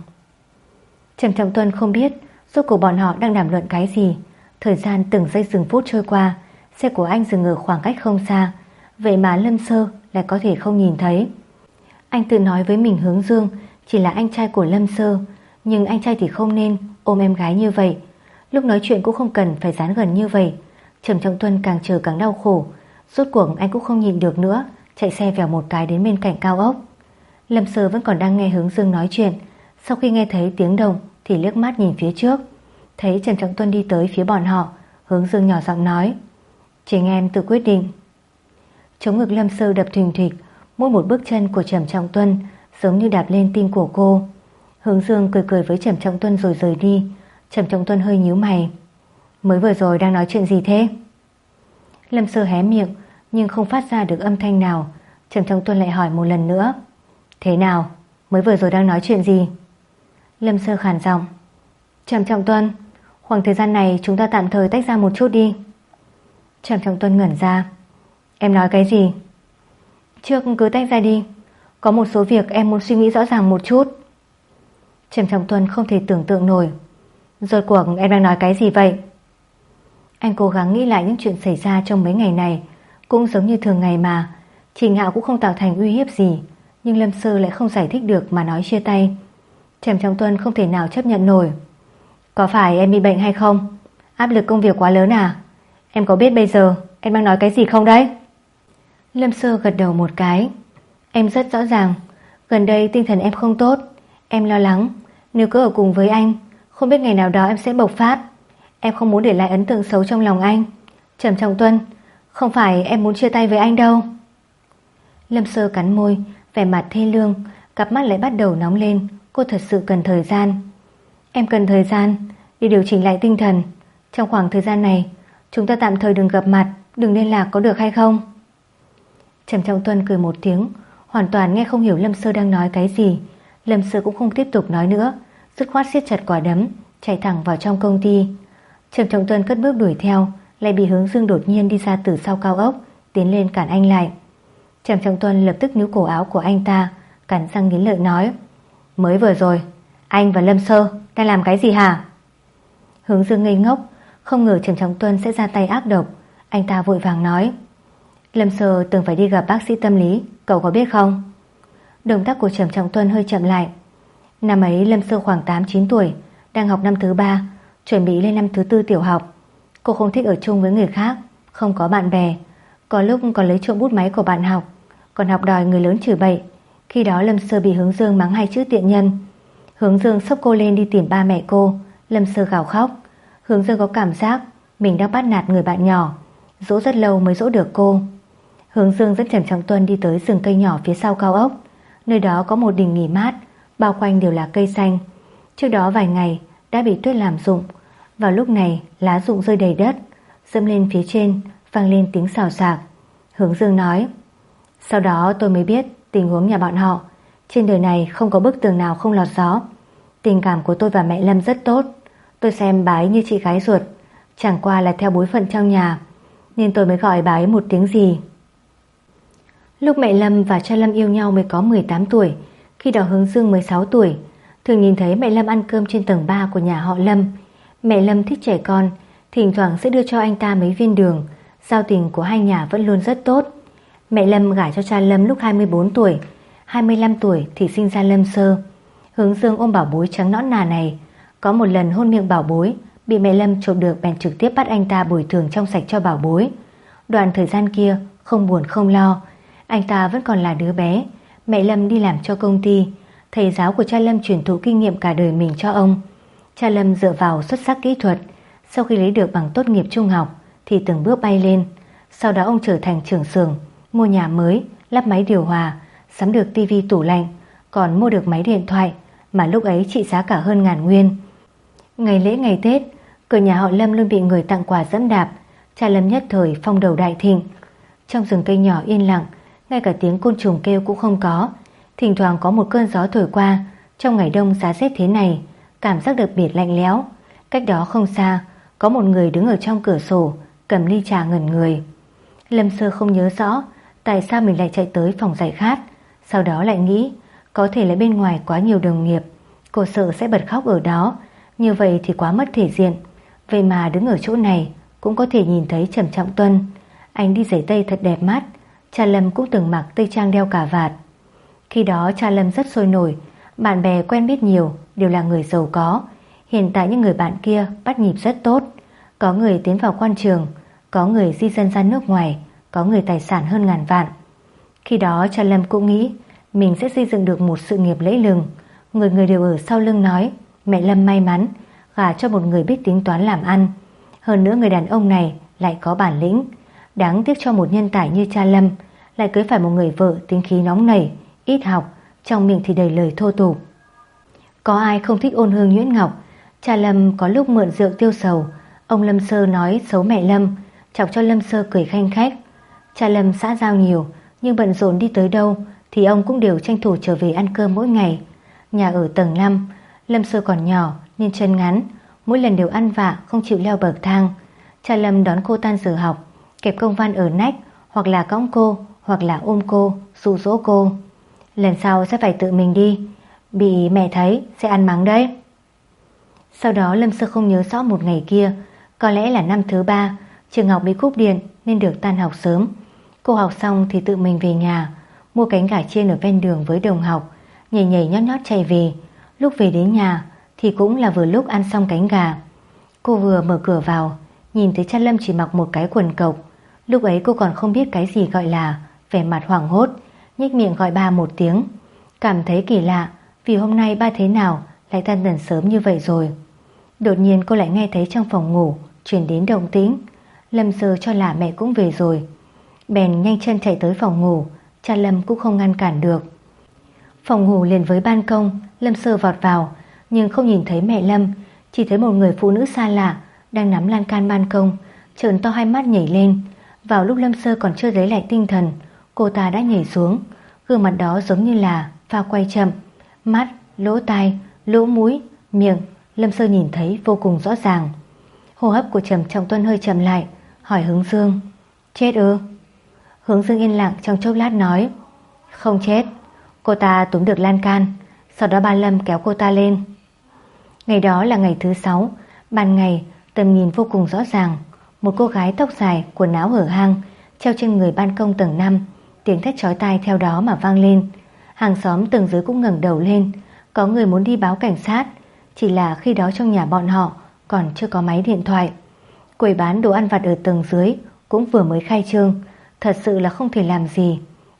Trầm Trọng Tuân không biết rốt cuộc bọn họ đang đàm luận cái gì. Thời gian từng giây từng phút trôi qua, xe của anh dừng ở khoảng cách không xa, vậy mà Lâm Sơ lại có thể không nhìn thấy. Anh tự nói với mình Hướng Dương chỉ là anh trai của Lâm Sơ, nhưng anh trai thì không nên ôm em gái như vậy. Lúc nói chuyện cũng không cần phải dán gần như vậy. Trầm Trọng Tuân càng chờ càng đau khổ. Rốt cuộc anh cũng không nhịn được nữa, chạy xe vèo một cái đến bên cạnh cao ốc. Lâm Sơ vẫn còn đang nghe Hướng Dương nói chuyện. Sau khi nghe thấy tiếng động thì liếc mắt nhìn phía trước, thấy Trầm Trọng Tuân đi tới phía bọn họ. Hướng Dương nhỏ giọng nói, chính em tự quyết định. Chống ngực Lâm Sơ đập thình thịch, mỗi một bước chân của Trầm Trọng Tuân giống như đạp lên tim của cô. Hướng Dương cười cười với Trầm Trọng Tuân rồi rời đi. Trầm Trọng Tuân hơi nhíu mày, mới vừa rồi đang nói chuyện gì thế? Lâm Sơ hé miệng nhưng không phát ra được âm thanh nào. Trầm Trọng Tuân lại hỏi một lần nữa, thế nào, mới vừa rồi đang nói chuyện gì? Lâm Sơ khàn giọng, Trầm Trọng Tuân, khoảng thời gian này chúng ta tạm thời tách ra một chút đi. Trầm Trọng Tuân ngẩn ra, em nói cái gì? Trước cứ tách ra đi, có một số việc em muốn suy nghĩ rõ ràng một chút. Trầm Trọng Tuân không thể tưởng tượng nổi, rốt cuộc em đang nói cái gì vậy? Anh cố gắng nghĩ lại những chuyện xảy ra trong mấy ngày này. Cũng giống như thường ngày mà, Trình Hạo cũng không tạo thành uy hiếp gì, nhưng Lâm Sơ lại không giải thích được mà nói chia tay. Trầm Trọng Tuân không thể nào chấp nhận nổi. Có phải em bị bệnh hay không? Áp lực công việc quá lớn à? Em có biết bây giờ em đang nói cái gì không đấy? Lâm Sơ gật đầu một cái. Em rất rõ ràng, gần đây tinh thần em không tốt. Em lo lắng, nếu cứ ở cùng với anh, không biết ngày nào đó em sẽ bộc phát. Em không muốn để lại ấn tượng xấu trong lòng anh. Trầm Trọng Tuân, không phải em muốn chia tay với anh đâu. Lâm Sơ cắn môi, vẻ mặt thê lương, cặp mắt lại bắt đầu nóng lên. Cô thật sự cần thời gian. Em cần thời gian để điều chỉnh lại tinh thần. Trong khoảng thời gian này chúng ta tạm thời đừng gặp mặt, đừng liên lạc có được hay không? Trầm Trọng Tuân cười một tiếng, hoàn toàn nghe không hiểu Lâm Sơ đang nói cái gì. Lâm Sơ cũng không tiếp tục nói nữa, dứt khoát siết chặt quả đấm, chạy thẳng vào trong công ty. Trầm Trọng Tuân cất bước đuổi theo, lại bị Hướng Dương đột nhiên đi ra từ sau cao ốc, tiến lên cản anh lại. Trầm Trọng Tuân lập tức níu cổ áo của anh ta, cắn răng nghiến lợi nói, mới vừa rồi anh và Lâm Sơ đang làm cái gì hả? Hướng Dương ngây ngốc, không ngờ Trầm Trọng Tuân sẽ ra tay ác độc. Anh ta vội vàng nói, Lâm Sơ từng phải đi gặp bác sĩ tâm lý, cậu có biết không? Động tác của Trầm Trọng Tuân hơi chậm lại. Năm ấy Lâm Sơ khoảng tám chín tuổi, đang học năm thứ ba, chuẩn bị lên năm thứ tư tiểu học. Cô không thích ở chung với người khác, không có bạn bè, có lúc còn lấy trộm bút máy của bạn học, còn học đòi người lớn chửi bậy, Khi đó Lâm Sơ bị Hướng Dương mắng hai chữ tiện nhân. Hướng Dương xốc cô lên đi tìm ba mẹ cô. Lâm Sơ gào khóc. Hướng Dương có cảm giác mình đang bắt nạt người bạn nhỏ, dỗ rất lâu mới dỗ được cô. Hướng Dương dẫn Trầm Trọng Tuân đi tới rừng cây nhỏ phía sau cao ốc. Nơi đó có một đình nghỉ mát, bao quanh đều là cây xanh. Trước đó vài ngày đã bị tuyết làm rụng. Vào lúc này lá rụng rơi đầy đất, dẫm lên phía trên vang lên tiếng xào xạc. Hướng Dương nói: sau đó tôi mới biết tình huống nhà bọn họ. Trên đời này không có bức tường nào không lọt gió. Tình cảm của tôi và mẹ Lâm rất tốt. Tôi xem bà ấy như chị gái ruột, chẳng qua là theo bối phận trong nhà, nên tôi mới gọi bà ấy một tiếng gì. Lúc mẹ Lâm và cha Lâm yêu nhau mới có mười tám tuổi, khi đó Hướng Dương mới sáu tuổi. Thường nhìn thấy mẹ Lâm ăn cơm trên tầng ba của nhà họ Lâm. Mẹ Lâm thích trẻ con, thỉnh thoảng sẽ đưa cho anh ta mấy viên đường. Giao tình của hai nhà vẫn luôn rất tốt. Mẹ Lâm gả cho cha Lâm lúc hai mươi bốn tuổi, hai mươi lăm tuổi thì sinh ra Lâm Sơ. Hướng Dương ôm bảo bối trắng nõn nà này. Có một lần hôn miệng bảo bối, bị mẹ Lâm chộp được bèn trực tiếp bắt anh ta bồi thường trong sạch cho bảo bối. Đoạn thời gian kia không buồn không lo, anh ta vẫn còn là đứa bé. Mẹ Lâm đi làm cho công ty, thầy giáo của cha Lâm truyền thụ kinh nghiệm cả đời mình cho ông. Cha Lâm dựa vào xuất sắc kỹ thuật, sau khi lấy được bằng tốt nghiệp trung học thì từng bước bay lên. Sau đó ông trở thành trưởng xưởng, mua nhà mới, lắp máy điều hòa, sắm được tivi tủ lạnh, còn mua được máy điện thoại mà lúc ấy trị giá cả hơn ngàn nguyên. Ngày lễ ngày Tết, cửa nhà họ Lâm luôn bị người tặng quà dẫm đạp. Cha Lâm nhất thời phong đầu đại thịnh. Trong rừng cây nhỏ yên lặng, ngay cả tiếng côn trùng kêu cũng không có. Thỉnh thoảng có một cơn gió thổi qua. Trong ngày đông giá rét thế này, cảm giác đặc biệt lạnh lẽo. Cách đó không xa, có một người đứng ở trong cửa sổ, cầm ly trà ngẩn người. Lâm Sơ không nhớ rõ tại sao mình lại chạy tới phòng giải khát. Sau đó lại nghĩ có thể là bên ngoài quá nhiều đồng nghiệp, cô sợ sẽ bật khóc ở đó. Như vậy thì quá mất thể diện. Vậy mà đứng ở chỗ này cũng có thể nhìn thấy Trầm Trọng Tuân. Anh đi giày tây thật đẹp mắt. Cha Lâm cũng từng mặc tây trang đeo cà vạt. Khi đó cha Lâm rất sôi nổi, bạn bè quen biết nhiều đều là người giàu có. Hiện tại những người bạn kia bắt nhịp rất tốt. Có người tiến vào quan trường, có người di dân ra nước ngoài, có người tài sản hơn ngàn vạn. Khi đó cha Lâm cũng nghĩ mình sẽ xây dựng được một sự nghiệp lẫy lừng. Người người đều ở sau lưng nói mẹ Lâm may mắn gả cho một người biết tính toán làm ăn. Hơn nữa người đàn ông này lại có bản lĩnh. Đáng tiếc cho một nhân tài như cha Lâm lại cưới phải một người vợ tính khí nóng nảy, ít học, trong miệng thì đầy lời thô tục. Có ai không thích ôn hương nhuyễn ngọc. Cha Lâm có lúc mượn rượu tiêu sầu. Ông Lâm Sơ nói xấu mẹ Lâm, chọc cho Lâm Sơ cười khanh khách. Cha Lâm xã giao nhiều, nhưng bận rộn đi tới đâu thì ông cũng đều tranh thủ trở về ăn cơm mỗi ngày. Nhà ở tầng năm, Lâm Sơ còn nhỏ nên chân ngắn, mỗi lần đều ăn vạ không chịu leo bậc thang. Cha Lâm đón cô tan giờ học, kẹp công văn ở nách, hoặc là cõng cô, hoặc là ôm cô, dụ dỗ cô. Lần sau sẽ phải tự mình đi, bị mẹ thấy sẽ ăn mắng đấy. Sau đó Lâm Sơ không nhớ rõ một ngày kia, có lẽ là năm thứ ba, trường học bị cúp điện nên được tan học sớm. Cô học xong thì tự mình về nhà, mua cánh gà chiên ở ven đường với đồng học, nhảy nhảy nhót nhót chạy về. Lúc về đến nhà thì cũng là vừa lúc ăn xong cánh gà. Cô vừa mở cửa vào, nhìn thấy cha Lâm chỉ mặc một cái quần cộc. Lúc ấy cô còn không biết cái gì gọi là vẻ mặt hoảng hốt, nhếch miệng gọi ba một tiếng. Cảm thấy kỳ lạ vì hôm nay ba thế nào lại tan tầm sớm như vậy rồi. Đột nhiên cô lại nghe thấy trong phòng ngủ truyền đến động tĩnh. Lâm Sơ cho là mẹ cũng về rồi, bèn nhanh chân chạy tới phòng ngủ. Cha Lâm cũng không ngăn cản được. Phòng ngủ liền với ban công. Lâm Sơ vọt vào nhưng không nhìn thấy mẹ Lâm, chỉ thấy một người phụ nữ xa lạ đang nắm lan can ban công, trợn to hai mắt nhảy lên. Vào lúc Lâm Sơ còn chưa lấy lại tinh thần, cô ta đã nhảy xuống. Gương mặt đó giống như là pha quay chậm, mắt, lỗ tai, lỗ mũi, miệng Lâm Sơ nhìn thấy vô cùng rõ ràng. Hô hấp của Trầm Trọng Tuân hơi chậm lại, hỏi Hướng Dương: chết ư? Hướng Dương yên lặng trong chốc lát nói: không chết. Cô ta túm được lan can, sau đó ba Lâm kéo cô ta lên. Ngày đó là ngày thứ sáu. Ban ngày tầm nhìn vô cùng rõ ràng. Một cô gái tóc dài, quần áo hở hang treo trên người ban công tầng năm. Tiếng thét chói tai theo đó mà vang lên. Hàng xóm tầng dưới cũng ngẩng đầu lên. Có người muốn đi báo cảnh sát, chỉ là khi đó trong nhà bọn họ còn chưa có máy điện thoại. Quầy bán đồ ăn vặt ở tầng dưới cũng vừa mới khai trương, thật sự là không thể làm gì.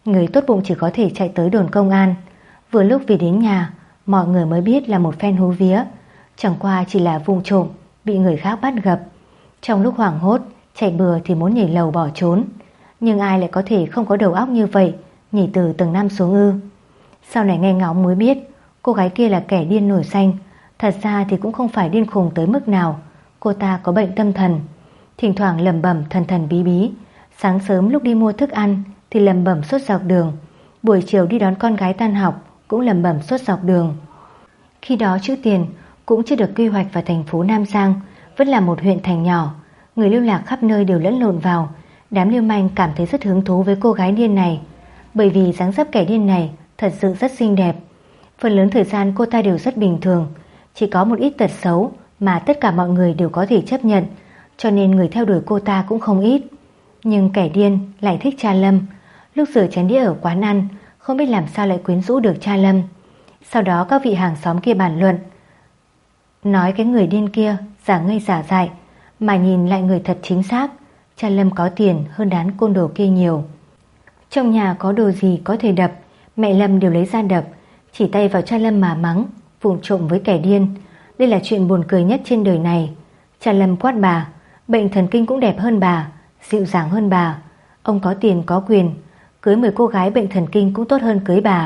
Người tốt bụng chỉ có thể chạy tới đồn công an. Vừa lúc về đến nhà, mọi người mới biết là một phen hú vía, chẳng qua chỉ là vụ trộm bị người khác bắt gặp. Trong lúc hoảng hốt, chạy bừa thì muốn nhảy lầu bỏ trốn, nhưng ai lại có thể không có đầu óc như vậy, nhảy từ tầng năm xuống ư? Sau này nghe ngóng mới biết cô gái kia là kẻ điên nổi danh. Thật ra thì cũng không phải điên khùng tới mức nào. Cô ta có bệnh tâm thần, thỉnh thoảng lẩm bẩm thần thần bí bí. Sáng sớm lúc đi mua thức ăn thì lẩm bẩm suốt dọc đường, buổi chiều đi đón con gái tan học cũng lẩm bẩm suốt dọc đường. Khi đó chữ Tiền cũng chưa được quy hoạch vào thành phố Nam Giang, vẫn là một huyện thành nhỏ. Người lưu lạc khắp nơi đều lẫn lộn vào. Đám lưu manh cảm thấy rất hứng thú với cô gái điên này, bởi vì dáng dấp kẻ điên này thật sự rất xinh đẹp. Phần lớn thời gian cô ta đều rất bình thường, chỉ có một ít tật xấu mà tất cả mọi người đều có thể chấp nhận, cho nên người theo đuổi cô ta cũng không ít. Nhưng kẻ điên lại thích cha Lâm. Lúc rửa chén đĩa ở quán ăn, không biết làm sao lại quyến rũ được cha Lâm. Sau đó các vị hàng xóm kia bàn luận, nói cái người điên kia giả ngây giả dại, mà nhìn lại người thật chính xác. Cha Lâm có tiền hơn đám côn đồ kia nhiều. Trong nhà có đồ gì có thể đập, mẹ Lâm đều lấy ra đập, chỉ tay vào cha Lâm mà mắng, vụng trộm với kẻ điên. Đây là chuyện buồn cười nhất trên đời này. Cha Lâm quát bà, bệnh thần kinh cũng đẹp hơn bà, dịu dàng hơn bà. Ông có tiền có quyền, cưới mười cô gái bệnh thần kinh cũng tốt hơn cưới bà.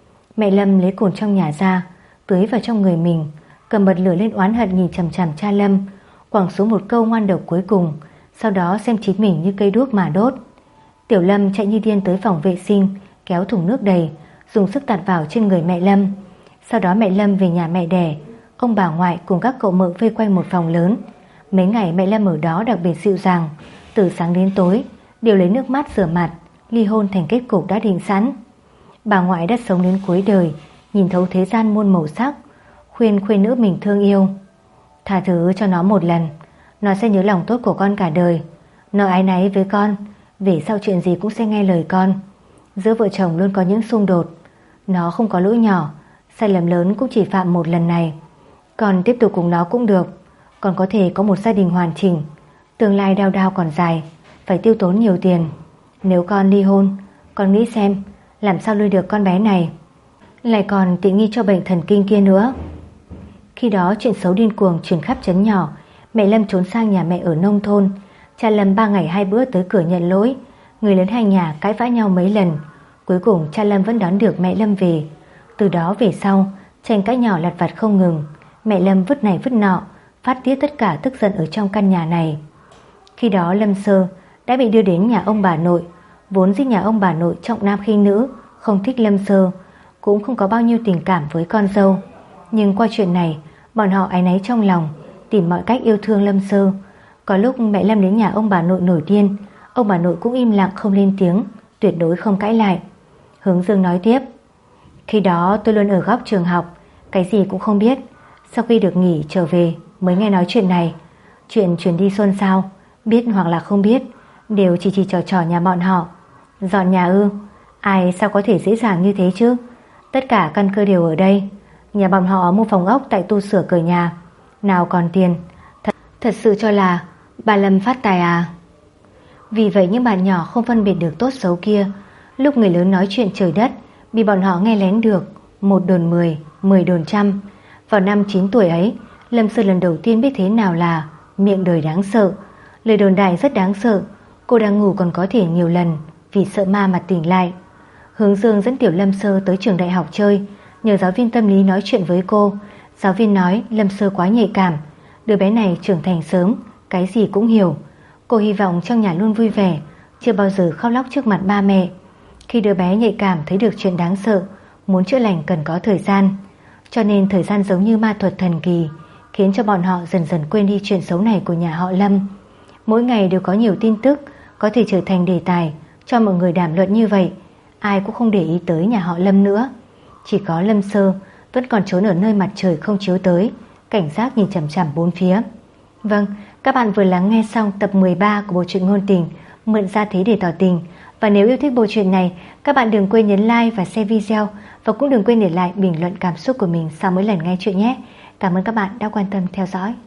Mẹ Lâm lấy cồn trong nhà ra, tưới vào trong người mình, cầm bật lửa lên oán hận nhìn chằm chằm cha Lâm, quẳng xuống một câu ngoan độc cuối cùng, sau đó xem chính mình như cây đuốc mà đốt. Tiểu Lâm chạy như điên tới phòng vệ sinh, kéo thùng nước đầy, dùng sức tạt vào trên người mẹ Lâm. Sau đó mẹ Lâm về nhà mẹ đẻ, ông bà ngoại cùng các cậu mợ vây quanh một phòng lớn. Mấy ngày mẹ Lâm ở đó đặc biệt dịu dàng, từ sáng đến tối đều lấy nước mắt rửa mặt. Ly hôn thành kết cục đã định sẵn. Bà ngoại đã sống đến cuối đời, nhìn thấu thế gian muôn màu sắc, khuyên khuê nữ mình thương yêu, tha thứ cho nó một lần, nó sẽ nhớ lòng tốt của con cả đời. Nó áy náy với con, về sau chuyện gì cũng sẽ nghe lời con. Giữa vợ chồng luôn có những xung đột, nó không có lỗi nhỏ, sai lầm lớn cũng chỉ phạm một lần này. Con tiếp tục cùng nó cũng được, còn có thể có một gia đình hoàn chỉnh. Tương lai đao đao còn dài, phải tiêu tốn nhiều tiền. Nếu con ly hôn, con nghĩ xem làm sao nuôi được con bé này, lại còn tiện nghi cho bệnh thần kinh kia nữa. Khi đó chuyện xấu điên cuồng truyền khắp trấn nhỏ. Mẹ Lâm trốn sang nhà mẹ ở nông thôn. Cha Lâm ba ngày hai bữa tới cửa nhận lỗi. Người lớn hai nhà cãi vã nhau mấy lần, cuối cùng cha Lâm vẫn đón được mẹ Lâm về. Từ đó về sau tranh cãi nhỏ lặt vặt không ngừng. Mẹ Lâm vứt này vứt nọ, phát tiết tất cả tức giận ở trong căn nhà này. Khi đó Lâm Sơ đã bị đưa đến nhà ông bà nội. Vốn dĩ nhà ông bà nội trọng nam khinh nữ, không thích Lâm Sơ, cũng không có bao nhiêu tình cảm với con dâu. Nhưng qua chuyện này, bọn họ áy náy trong lòng, tìm mọi cách yêu thương Lâm Sơ. Có lúc mẹ Lâm đến nhà ông bà nội nổi điên, ông bà nội cũng im lặng không lên tiếng, tuyệt đối không cãi lại. Hướng Dương nói tiếp, khi đó tôi luôn ở góc trường học, cái gì cũng không biết. Sau khi được nghỉ trở về mới nghe nói chuyện này. Chuyện chuyển đi xôn xao, biết hoặc là không biết, đều chỉ chỉ trò trò nhà bọn họ. Dọn nhà ư? Ai sao có thể dễ dàng như thế chứ? Tất cả căn cơ đều ở đây. Nhà bọn họ mua phòng ốc tại tu sửa cửa nhà, nào còn tiền. Thật, thật sự cho là bà Lâm phát tài à? Vì vậy những bạn nhỏ không phân biệt được tốt xấu kia. Lúc người lớn nói chuyện trời đất, bị bọn họ nghe lén được. Một đồn mười, mười đồn trăm. Vào năm chín tuổi ấy, Lâm Sơ lần đầu tiên biết thế nào là miệng đời đáng sợ. Lời đồn đại rất đáng sợ. Cô đang ngủ còn có thể nhiều lần, vì sợ ma mà tỉnh lại. Hướng Dương dẫn Tiểu Lâm Sơ tới trường đại học chơi, nhờ giáo viên tâm lý nói chuyện với cô. Giáo viên nói Lâm Sơ quá nhạy cảm, đứa bé này trưởng thành sớm, cái gì cũng hiểu. Cô hy vọng trong nhà luôn vui vẻ, chưa bao giờ khóc lóc trước mặt ba mẹ. Khi đứa bé nhạy cảm thấy được chuyện đáng sợ, muốn chữa lành cần có thời gian. Cho nên thời gian giống như ma thuật thần kỳ, khiến cho bọn họ dần dần quên đi chuyện xấu này của nhà họ Lâm. Mỗi ngày đều có nhiều tin tức có thể trở thành đề tài cho mọi người đàm luận như vậy. Ai cũng không để ý tới nhà họ Lâm nữa. Chỉ có Lâm Sơ vẫn còn trốn ở nơi mặt trời không chiếu tới, cảnh giác nhìn chằm chằm bốn phía. Vâng, các bạn vừa lắng nghe xong tập mười ba của bộ truyện ngôn tình Mượn Gia Thế Để Tỏ Tình. Và nếu yêu thích bộ truyện này, các bạn đừng quên nhấn like và share video, và cũng đừng quên để lại bình luận cảm xúc của mình sau mỗi lần nghe chuyện nhé. Cảm ơn các bạn đã quan tâm theo dõi.